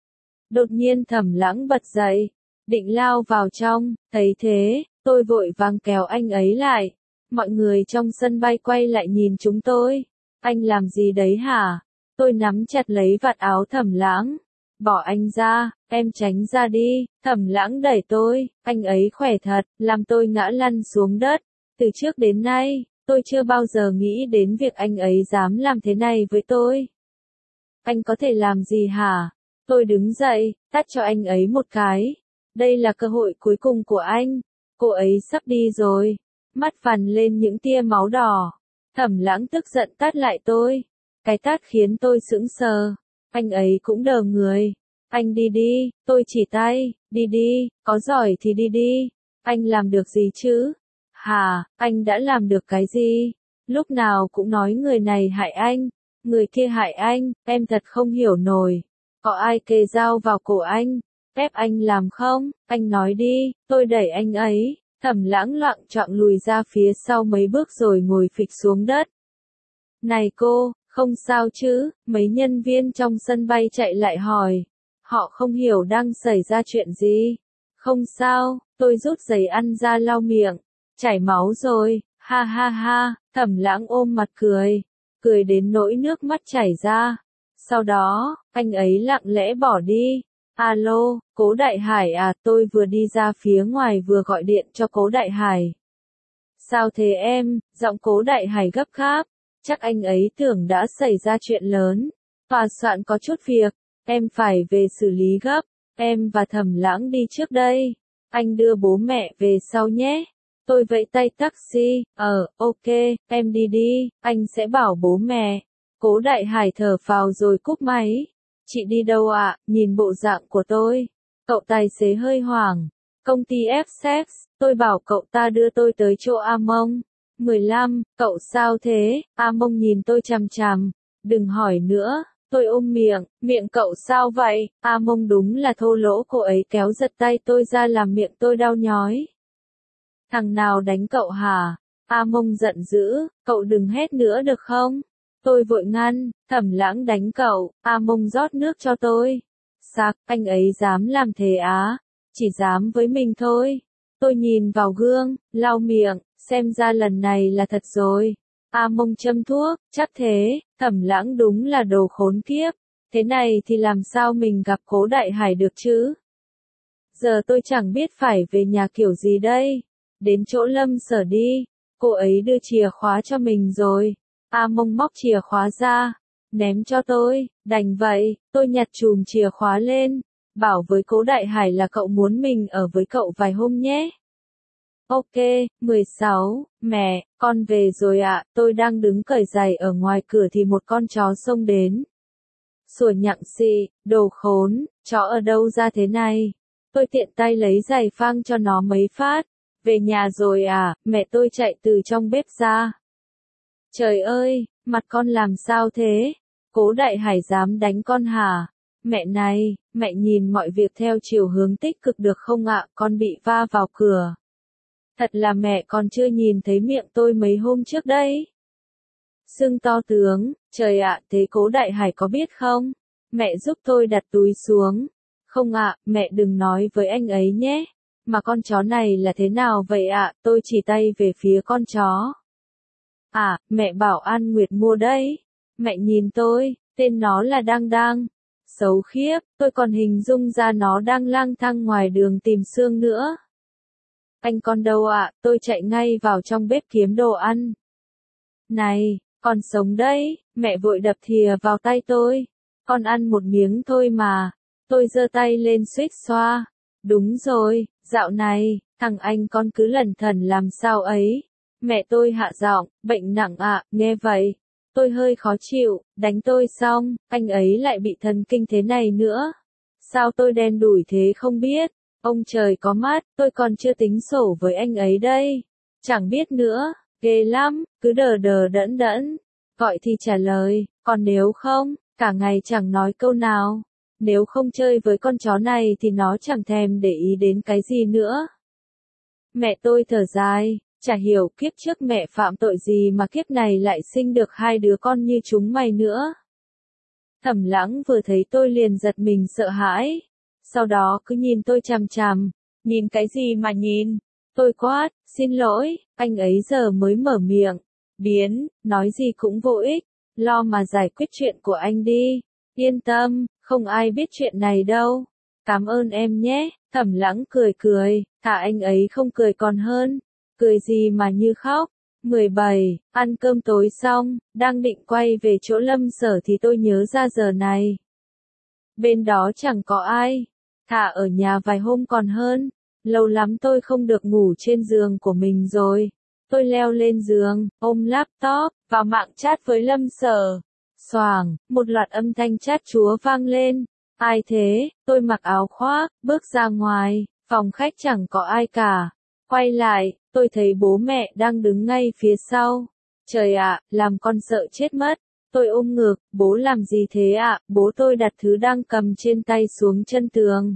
Đột nhiên Thẩm Lãng bật dậy, định lao vào trong, thấy thế, tôi vội vàng kéo anh ấy lại. Mọi người trong sân bay quay lại nhìn chúng tôi. Anh làm gì đấy hả? Tôi nắm chặt lấy vạt áo Thẩm Lãng. Bỏ anh ra, em tránh ra đi. Thẩm Lãng đẩy tôi, anh ấy khỏe thật, làm tôi ngã lăn xuống đất. Từ trước đến nay, tôi chưa bao giờ nghĩ đến việc anh ấy dám làm thế này với tôi. Anh có thể làm gì hả? Tôi đứng dậy, tát cho anh ấy một cái. Đây là cơ hội cuối cùng của anh. Cô ấy sắp đi rồi. Mắt phằn lên những tia máu đỏ. Thẩm Lãng tức giận tát lại tôi. Cái tát khiến tôi sững sờ. Anh ấy cũng đờ người. Anh đi đi, tôi chỉ tay, đi đi, có giỏi thì đi đi. Anh làm được gì chứ? Hả, anh đã làm được cái gì? Lúc nào cũng nói người này hại anh, người kia hại anh, em thật không hiểu nổi. Có ai kề dao vào cổ anh, ép anh làm không? Anh nói đi, tôi đẩy anh ấy. Thẩm Lãng loạng choạng lùi ra phía sau mấy bước rồi ngồi phịch xuống đất. Này cô, không sao chứ? Mấy nhân viên trong sân bay chạy lại hỏi. Họ không hiểu đang xảy ra chuyện gì. Không sao, tôi rút giấy ăn ra lau miệng. chảy máu rồi, ha ha ha, Thẩm Lãng ôm mặt cười, cười đến nỗi nước mắt chảy ra. Sau đó, anh ấy lặng lẽ bỏ đi. Alo, Cố Đại Hải à, tôi vừa đi ra phía ngoài vừa gọi điện cho Cố Đại Hải. Sao thế em, giọng Cố Đại Hải gấp gáp, chắc anh ấy tưởng đã xảy ra chuyện lớn. Tòa soạn có chút việc, em phải về xử lý gấp, em và Thẩm Lãng đi trước đây. Anh đưa bố mẹ về sau nhé. Tôi vẫy tay taxi, ok, em đi đi, anh sẽ bảo bố mẹ. Cố Đại Hải thở phào rồi cúp máy. Chị đi đâu ạ? Nhìn bộ dạng của tôi. Cậu tài xế hơi hoảng. Công ty F-Sex, tôi bảo cậu ta đưa tôi tới chỗ A Mông. 15, cậu sao thế? A Mông nhìn tôi chằm chằm. Đừng hỏi nữa. Tôi ôm miệng cậu sao vậy? A Mông đúng là thô lỗ, cô ấy kéo giật tay tôi ra làm miệng tôi đau nhói. Thằng nào đánh cậu hả? A Mông giận dữ, cậu đừng hét nữa được không? Tôi vội ngăn, Thẩm Lãng đánh cậu. A Mông rót nước cho tôi. Sặc, anh ấy dám làm thế á? Chỉ dám với mình thôi. Tôi nhìn vào gương, lau miệng, xem ra lần này là thật rồi. A Mông châm thuốc, chắc thế, Thẩm Lãng đúng là đồ khốn kiếp. Thế này thì làm sao mình gặp Cố Đại Hải được chứ? Giờ tôi chẳng biết phải về nhà kiểu gì đây. Đến chỗ Lâm Sở đi, cô ấy đưa chìa khóa cho mình rồi. A Mông móc chìa khóa ra, ném cho tôi, đành vậy, tôi nhặt chùm chìa khóa lên, bảo với Cố Đại Hải là cậu muốn mình ở với cậu vài hôm nhé. Ok, 16, mẹ, con về rồi ạ, tôi đang đứng cởi giày ở ngoài cửa thì một con chó xông đến. Sủa nhặng xị, đồ khốn, chó ở đâu ra thế này? Tôi tiện tay lấy giày phang cho nó mấy phát. Về nhà rồi à, mẹ tôi chạy từ trong bếp ra. Trời ơi, mặt con làm sao thế? Cố Đại Hải dám đánh con hả? Mẹ này, mẹ nhìn mọi việc theo chiều hướng tích cực được không ạ? Con bị va vào cửa. Thật là mẹ còn chưa nhìn thấy miệng tôi mấy hôm trước đây. Sưng to tướng, trời ạ, thế Cố Đại Hải có biết không? Mẹ giúp tôi đặt túi xuống. Không ạ, mẹ đừng nói với anh ấy nhé. Mà con chó này là thế nào vậy ạ? Tôi chỉ tay về phía con chó. À, mẹ bảo An Nguyệt mua đấy. Mẹ nhìn tôi, tên nó là Đang Đang. Xấu khiếp, tôi còn hình dung ra nó đang lang thang ngoài đường tìm xương nữa. Anh con đâu ạ? Tôi chạy ngay vào trong bếp kiếm đồ ăn. Này, con sống đấy, mẹ vội đập thìa vào tay tôi. Con ăn một miếng thôi mà. Tôi giơ tay lên suýt xoa. Đúng rồi, dạo này, thằng anh con cứ lẩn thẩn làm sao ấy. Mẹ tôi hạ giọng, bệnh nặng ạ, nghe vậy. Tôi hơi khó chịu, đánh tôi xong, anh ấy lại bị thần kinh thế này nữa. Sao tôi đen đủi thế không biết. Ông trời có mắt, tôi còn chưa tính sổ với anh ấy đây. Chẳng biết nữa, ghê lắm, cứ đờ đờ đẫn đẫn. Gọi thì trả lời, còn nếu không, cả ngày chẳng nói câu nào. Nếu không chơi với con chó này thì nó chẳng thèm để ý đến cái gì nữa. Mẹ tôi thở dài, chả hiểu kiếp trước mẹ phạm tội gì mà kiếp này lại sinh được hai đứa con như chúng mày nữa. Thẩm Lãng vừa thấy tôi liền giật mình sợ hãi. Sau đó cứ nhìn tôi chằm chằm. Nhìn cái gì mà nhìn? Tôi quát, xin lỗi, anh ấy giờ mới mở miệng. Biến, nói gì cũng vô ích, lo mà giải quyết chuyện của anh đi. Yên tâm, không ai biết chuyện này đâu. Cảm ơn em nhé. Thẩm Lãng cười cười, thà anh ấy không cười còn hơn. Cười gì mà như khóc. 17, ăn cơm tối xong, đang định quay về chỗ Lâm Sở thì tôi nhớ ra giờ này. Bên đó chẳng có ai. Thà ở nhà vài hôm còn hơn. Lâu lắm tôi không được ngủ trên giường của mình rồi. Tôi leo lên giường, ôm laptop, vào mạng chat với Lâm Sở. Xoàng, một loạt âm thanh chát chúa vang lên. Ai thế? Tôi mặc áo khoác, bước ra ngoài, phòng khách chẳng có ai cả. Quay lại, tôi thấy bố mẹ đang đứng ngay phía sau. Trời ạ, làm con sợ chết mất. Tôi ôm ngực, bố làm gì thế ạ? Bố tôi đặt thứ đang cầm trên tay xuống chân tường.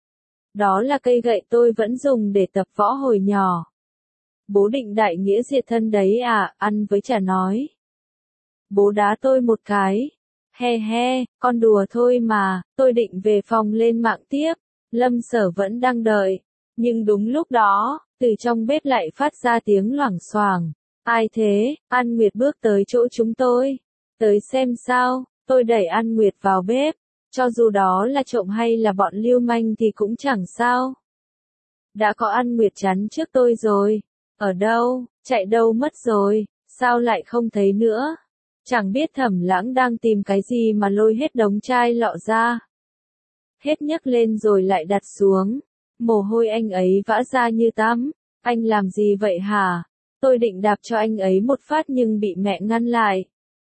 Đó là cây gậy tôi vẫn dùng để tập võ hồi nhỏ. Bố định đại nghĩa diệt thân đấy à, ăn với chả nói. Bố đá tôi một cái. He he, con đùa thôi mà, tôi định về phòng lên mạng tiếp. Lâm Sở vẫn đang đợi. Nhưng đúng lúc đó, Từ trong bếp lại phát ra tiếng loảng xoảng. Ai thế? An Nguyệt bước tới chỗ chúng tôi. Tới xem sao, tôi đẩy An Nguyệt vào bếp. Cho dù đó là trộm hay là bọn lưu manh thì cũng chẳng sao. Đã có An Nguyệt chắn trước tôi rồi. Ở đâu? Chạy đâu mất rồi? Sao lại không thấy nữa? Chẳng biết Thẩm Lãng đang tìm cái gì mà lôi hết đống chai lọ ra. Hết nhấc lên rồi lại đặt xuống. Mồ hôi anh ấy vã ra như tắm. Anh làm gì vậy hả? Tôi định đạp cho anh ấy một phát nhưng bị mẹ ngăn lại.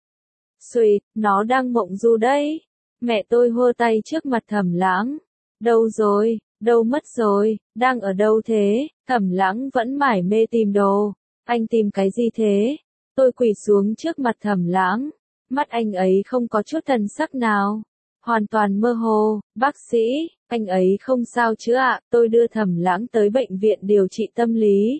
Xuỵt, nó đang mộng du đấy. Mẹ tôi hô tay trước mặt Thẩm Lãng. Đâu rồi? Đâu mất rồi? Đang ở đâu thế? Thẩm Lãng vẫn mải mê tìm đồ. Anh tìm cái gì thế? Tôi quỳ xuống trước mặt Thẩm Lãng. Mắt anh ấy không có chút thần sắc nào. Hoàn toàn mơ hồ. Bác sĩ, anh ấy không sao chứ ạ? Tôi đưa Thẩm Lãng tới bệnh viện điều trị tâm lý.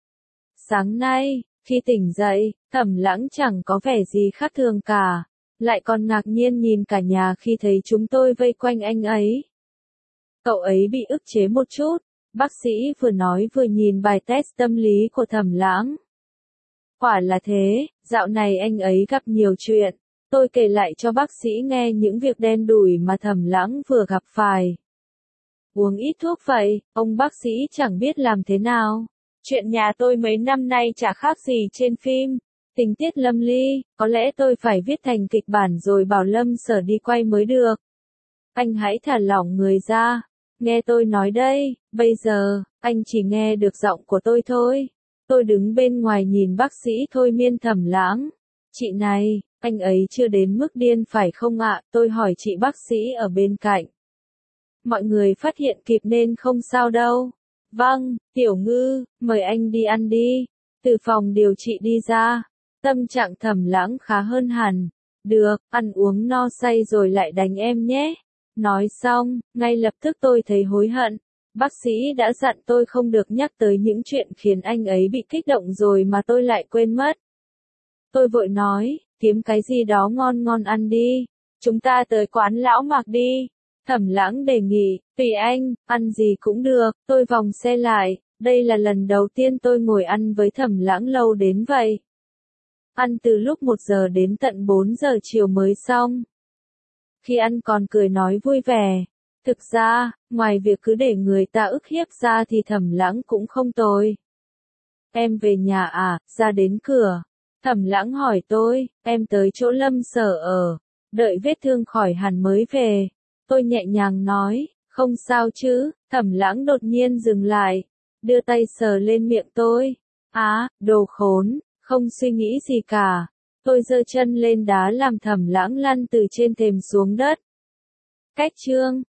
Sáng nay, khi tỉnh dậy, Thẩm Lãng chẳng có vẻ gì khác thường cả. Lại còn ngạc nhiên nhìn cả nhà khi thấy chúng tôi vây quanh anh ấy. Cậu ấy bị ức chế một chút. Bác sĩ vừa nói vừa nhìn bài test tâm lý của Thẩm Lãng. Quả là thế, dạo này anh ấy gặp nhiều chuyện. Tôi kể lại cho bác sĩ nghe những việc đen đủi mà Thẩm Lãng vừa gặp phải. Uống ít thuốc vậy, ông bác sĩ chẳng biết làm thế nào. Chuyện nhà tôi mấy năm nay chả khác gì trên phim. Tình tiết lâm ly, có lẽ tôi phải viết thành kịch bản rồi bảo Lâm Sở đi quay mới được. Anh hãy thả lỏng người ra. Nghe tôi nói đây, bây giờ, anh chỉ nghe được giọng của tôi thôi. Tôi đứng bên ngoài nhìn bác sĩ thôi miên Thẩm Lãng. Chị này, anh ấy chưa đến mức điên phải không ạ? Tôi hỏi chị bác sĩ ở bên cạnh. Mọi người phát hiện kịp nên không sao đâu. Vâng, Tiểu Ngư, mời anh đi ăn đi. Từ phòng điều trị đi ra. Tâm trạng Thẩm Lãng khá hơn hẳn. Được, ăn uống no say rồi lại đánh em nhé. Nói xong, ngay lập tức tôi thấy hối hận. Bác sĩ đã dặn tôi không được nhắc tới những chuyện khiến anh ấy bị kích động rồi mà tôi lại quên mất. Tôi vội nói, kiếm cái gì đó ngon ngon ăn đi. Chúng ta tới quán Lão Mạc đi. Thẩm Lãng đề nghị, tùy anh, ăn gì cũng được. Tôi vòng xe lại, đây là lần đầu tiên tôi ngồi ăn với Thẩm Lãng lâu đến vậy. Ăn từ lúc 1 giờ đến tận 4 giờ chiều mới xong. Khi ăn còn cười nói vui vẻ. Thực ra, ngoài việc cứ để người ta ức hiếp ra thì Thẩm Lãng cũng không tồi. Em về nhà à? Ra đến cửa. Thẩm Lãng hỏi tôi, em tới chỗ Lâm Sở ở. Đợi vết thương khỏi hẳn mới về. Tôi nhẹ nhàng nói, không sao chứ. Thẩm Lãng đột nhiên dừng lại. Đưa tay sờ lên miệng tôi. Á, đồ khốn, không suy nghĩ gì cả. Tôi giơ chân lên đá làm Thẩm Lãng lăn từ trên thềm xuống đất. Cách chương